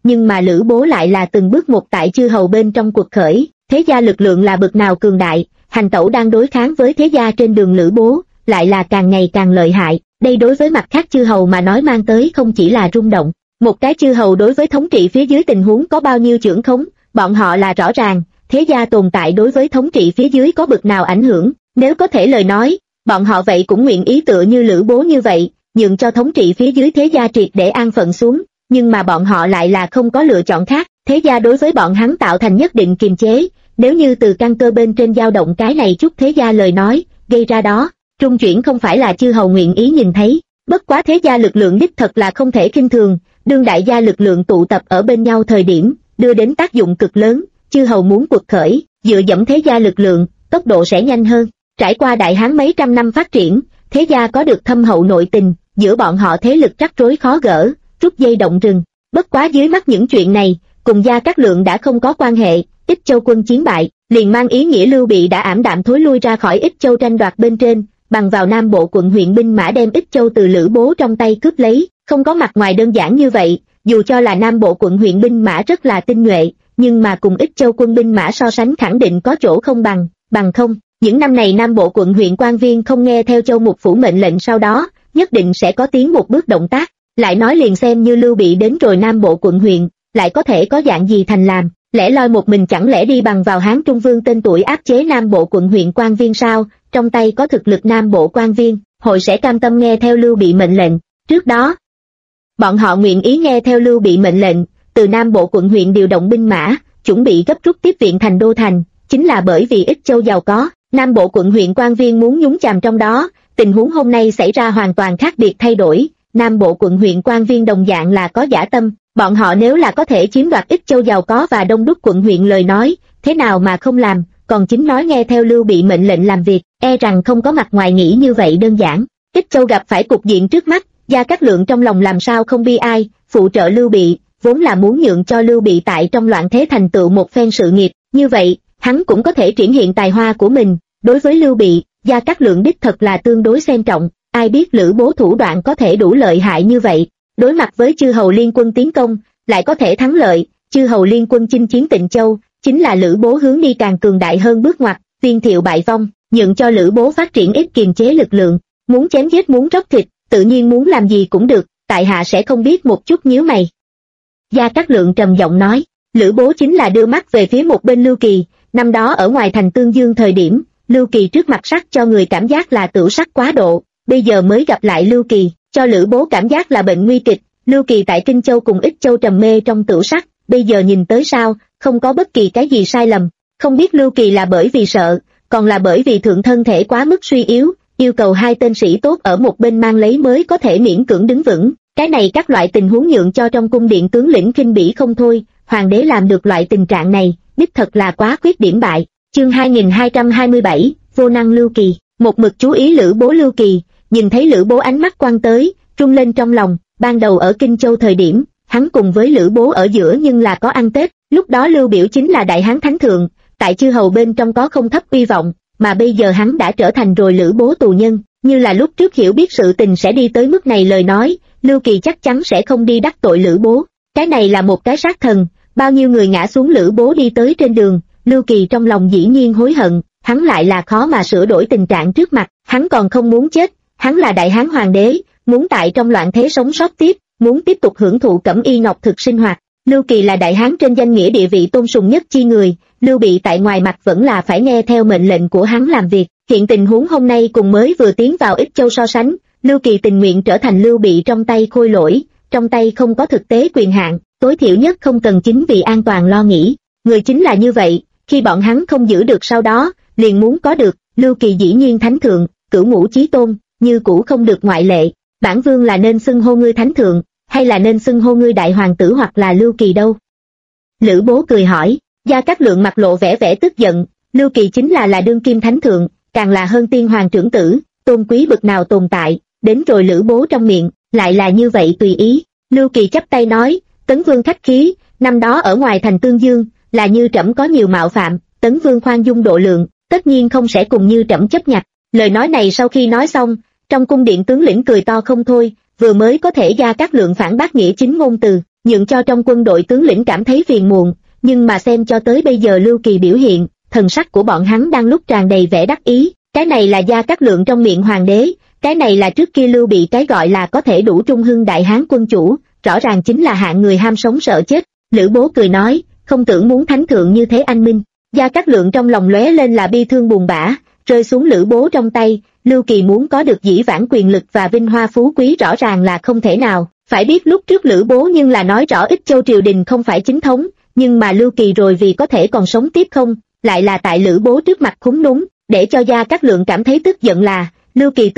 nhưng mà Lữ Bố lại là từng bước một tại chư hầu bên trong cuộc khởi, thế gia lực lượng là bực nào cường đại, hành tẩu đang đối kháng với thế gia trên đường Lữ Bố, lại là càng ngày càng lợi hại, đây đối với mặt khác chư hầu mà nói mang tới không chỉ là rung động, một cái chư hầu đối với thống trị phía dưới tình huống có bao nhiêu chưởng khống, bọn họ là rõ ràng, thế gia tồn tại đối với thống trị phía dưới có bực nào ảnh hưởng, nếu có thể lời nói, bọn họ vậy cũng nguyện ý tựa như Lữ Bố như vậy, nhường cho thống trị phía dưới thế gia triệt để an phận xuống, nhưng mà bọn họ lại là không có lựa chọn khác, thế gia đối với bọn hắn tạo thành nhất định kiềm chế, nếu như từ căn cơ bên trên dao động cái này chút thế gia lời nói, gây ra đó, trung chuyển không phải là chư hầu nguyện ý nhìn thấy, bất quá thế gia lực lượng đích thật là không thể khinh thường, đương đại gia lực lượng tụ tập ở bên nhau thời điểm, đưa đến tác dụng cực lớn, chư hầu muốn cuộc khởi, dựa dẫm thế gia lực lượng, tốc độ sẽ nhanh hơn, trải qua Đại Hán mấy trăm năm phát triển, thế gia có được thâm hậu nội tình, giữa bọn họ thế lực rắc rối khó gỡ, rút dây động rừng, bất quá dưới mắt những chuyện này, cùng Gia Cát Lượng đã không có quan hệ, Ích Châu quân chiến bại, liền mang ý nghĩa Lưu Bị đã ảm đạm thối lui ra khỏi Ích Châu tranh đoạt bên trên, bằng vào Nam Bộ quận huyện binh mã đem Ích Châu từ Lữ Bố trong tay cướp lấy, không có mặt ngoài đơn giản như vậy, dù cho là Nam Bộ quận huyện binh mã rất là tinh nhuệ, nhưng mà cùng Ích Châu quân binh mã so sánh khẳng định có chỗ không bằng không, những năm này Nam Bộ quận huyện quan viên không nghe theo Châu Mục Phủ mệnh lệnh sau đó, nhất định sẽ có tiến một bước động tác, lại nói liền xem như Lưu Bị đến rồi Nam Bộ quận huyện, lại có thể có dạng gì thành làm, lẻ loi một mình chẳng lẽ đi bằng vào Hán Trung Vương tên tuổi áp chế Nam Bộ quận huyện quan viên sao, trong tay có thực lực Nam Bộ quan viên, hội sẽ cam tâm nghe theo Lưu Bị mệnh lệnh, trước đó, bọn họ nguyện ý nghe theo Lưu Bị mệnh lệnh, từ Nam Bộ quận huyện điều động binh mã, chuẩn bị gấp rút tiếp viện thành đô thành, chính là bởi vì Ích Châu giàu có, Nam Bộ quận huyện quan viên muốn nhúng chàm trong đó, tình huống hôm nay xảy ra hoàn toàn khác biệt thay đổi, Nam Bộ quận huyện quan viên đồng dạng là có dã tâm, bọn họ nếu là có thể chiếm đoạt Ích Châu giàu có và đông đúc quận huyện lời nói, thế nào mà không làm, còn chính nói nghe theo Lưu Bị mệnh lệnh làm việc, e rằng không có mặt ngoài nghĩ như vậy đơn giản. Ích Châu gặp phải cục diện trước mắt, Gia Cát Lượng trong lòng làm sao không bi ai, phụ trợ Lưu Bị, vốn là muốn nhượng cho Lưu Bị tại trong loạn thế thành tựu một phen sự nghiệp, như vậy, hắn cũng có thể triển hiện tài hoa của mình, đối với Lưu Bị, Gia Cát Lượng đích thật là tương đối xem trọng, ai biết Lữ Bố thủ đoạn có thể đủ lợi hại như vậy, đối mặt với chư hầu liên quân tiến công, lại có thể thắng lợi, chư hầu liên quân chinh chiến Tịnh Châu, chính là Lữ Bố hướng đi càng cường đại hơn bước ngoặt, Viên Thiệu bại vong, nhượng cho Lữ Bố phát triển ít kiềm chế lực lượng, muốn chém giết muốn róc thịt, tự nhiên muốn làm gì cũng được, tại hạ sẽ không biết một chút nhíu mày. Gia Cát Lượng trầm giọng nói, Lữ Bố chính là đưa mắt về phía một bên Lưu Kỳ, năm đó ở ngoài thành Tương Dương thời điểm, Lưu Kỳ trước mặt sắc cho người cảm giác là tửu sắc quá độ, bây giờ mới gặp lại Lưu Kỳ, cho Lữ Bố cảm giác là bệnh nguy kịch, Lưu Kỳ tại Kinh Châu cùng Ích Châu trầm mê trong tửu sắc, bây giờ nhìn tới sao, không có bất kỳ cái gì sai lầm, không biết Lưu Kỳ là bởi vì sợ, còn là bởi vì thượng thân thể quá mức suy yếu, yêu cầu hai tên sĩ tốt ở một bên mang lấy mới có thể miễn cưỡng đứng vững, cái này các loại tình huống nhượng cho trong cung điện tướng lĩnh khinh bỉ không thôi, hoàng đế làm được loại tình trạng này, đích thật là quá khuyết điểm bại. Chương 2227, vô năng Lưu Kỳ, một mực chú ý Lữ Bố Lưu Kỳ, nhìn thấy Lữ Bố ánh mắt quăng tới, rung lên trong lòng, ban đầu ở Kinh Châu thời điểm, hắn cùng với Lữ Bố ở giữa nhưng là có ăn Tết, lúc đó Lưu Biểu chính là đại hán thánh thượng, tại chư hầu bên trong có không thấp uy vọng, mà bây giờ hắn đã trở thành rồi Lữ Bố tù nhân, như là lúc trước hiểu biết sự tình sẽ đi tới mức này lời nói, Lưu Kỳ chắc chắn sẽ không đi đắc tội Lữ Bố, cái này là một cái sát thần, bao nhiêu người ngã xuống Lữ Bố đi tới trên đường, Lưu Kỳ trong lòng dĩ nhiên hối hận, hắn lại là khó mà sửa đổi tình trạng trước mặt, hắn còn không muốn chết, hắn là đại hán hoàng đế, muốn tại trong loạn thế sống sót tiếp, muốn tiếp tục hưởng thụ cẩm y ngọc thực sinh hoạt. Lưu Kỳ là đại hán trên danh nghĩa địa vị tôn sùng nhất chi người, Lưu Bị tại ngoài mặt vẫn là phải nghe theo mệnh lệnh của hắn làm việc, hiện tình huống hôm nay cùng mới vừa tiến vào Ích Châu so sánh, Lưu Kỳ tình nguyện trở thành Lưu Bị trong tay khôi lỗi, trong tay không có thực tế quyền hạn, tối thiểu nhất không cần chính vì an toàn lo nghĩ, người chính là như vậy, khi bọn hắn không giữ được sau đó, liền muốn có được, Lưu Kỳ dĩ nhiên thánh thượng, cửu ngũ chí tôn, như cũ không được ngoại lệ, bản vương là nên xưng hô ngươi thánh thượng, hay là nên xưng hô ngươi đại hoàng tử hoặc là Lưu Kỳ đâu? Lữ Bố cười hỏi, Gia Cát Lượng mặt lộ vẻ vẻ tức giận, Lưu Kỳ chính là đương kim thánh thượng, càng là hơn tiên hoàng trưởng tử, tôn quý bực nào tồn tại, đến rồi Lữ Bố trong miệng, lại là như vậy tùy ý, Lưu Kỳ chắp tay nói, Tấn Vương khách khí, năm đó ở ngoài thành Tương Dương, là như trẫm có nhiều mạo phạm, Tấn Vương khoan dung độ lượng, tất nhiên không sẽ cùng như trẫm chấp nhặt. Lời nói này sau khi nói xong, trong cung điện tướng lĩnh cười to không thôi, vừa mới có thể Gia Cát Lượng phản bác nghĩa chính ngôn từ, nhượng cho trong quân đội tướng lĩnh cảm thấy phiền muộn, nhưng mà xem cho tới bây giờ Lưu Kỳ biểu hiện, thần sắc của bọn hắn đang lúc tràn đầy vẻ đắc ý, cái này là Gia Cát Lượng trong miệng hoàng đế, cái này là trước kia Lưu Bị cái gọi là có thể đủ trung hưng đại hán quân chủ, rõ ràng chính là hạng người ham sống sợ chết. Lữ Bố cười nói, không tưởng muốn thánh thượng như thế anh minh. Gia Cát Lượng trong lòng lóe lên là bi thương buồn bã, rơi xuống Lữ Bố trong tay. Lưu Kỳ muốn có được dĩ vãng quyền lực và vinh hoa phú quý rõ ràng là không thể nào. Phải biết lúc trước Lữ Bố nhưng là nói rõ Ích Châu triều đình không phải chính thống, nhưng mà Lưu Kỳ rồi vì có thể còn sống tiếp không, lại là tại Lữ Bố trước mặt khúm núm, để cho Gia Cát Lượng cảm thấy tức giận là Lưu Kỳ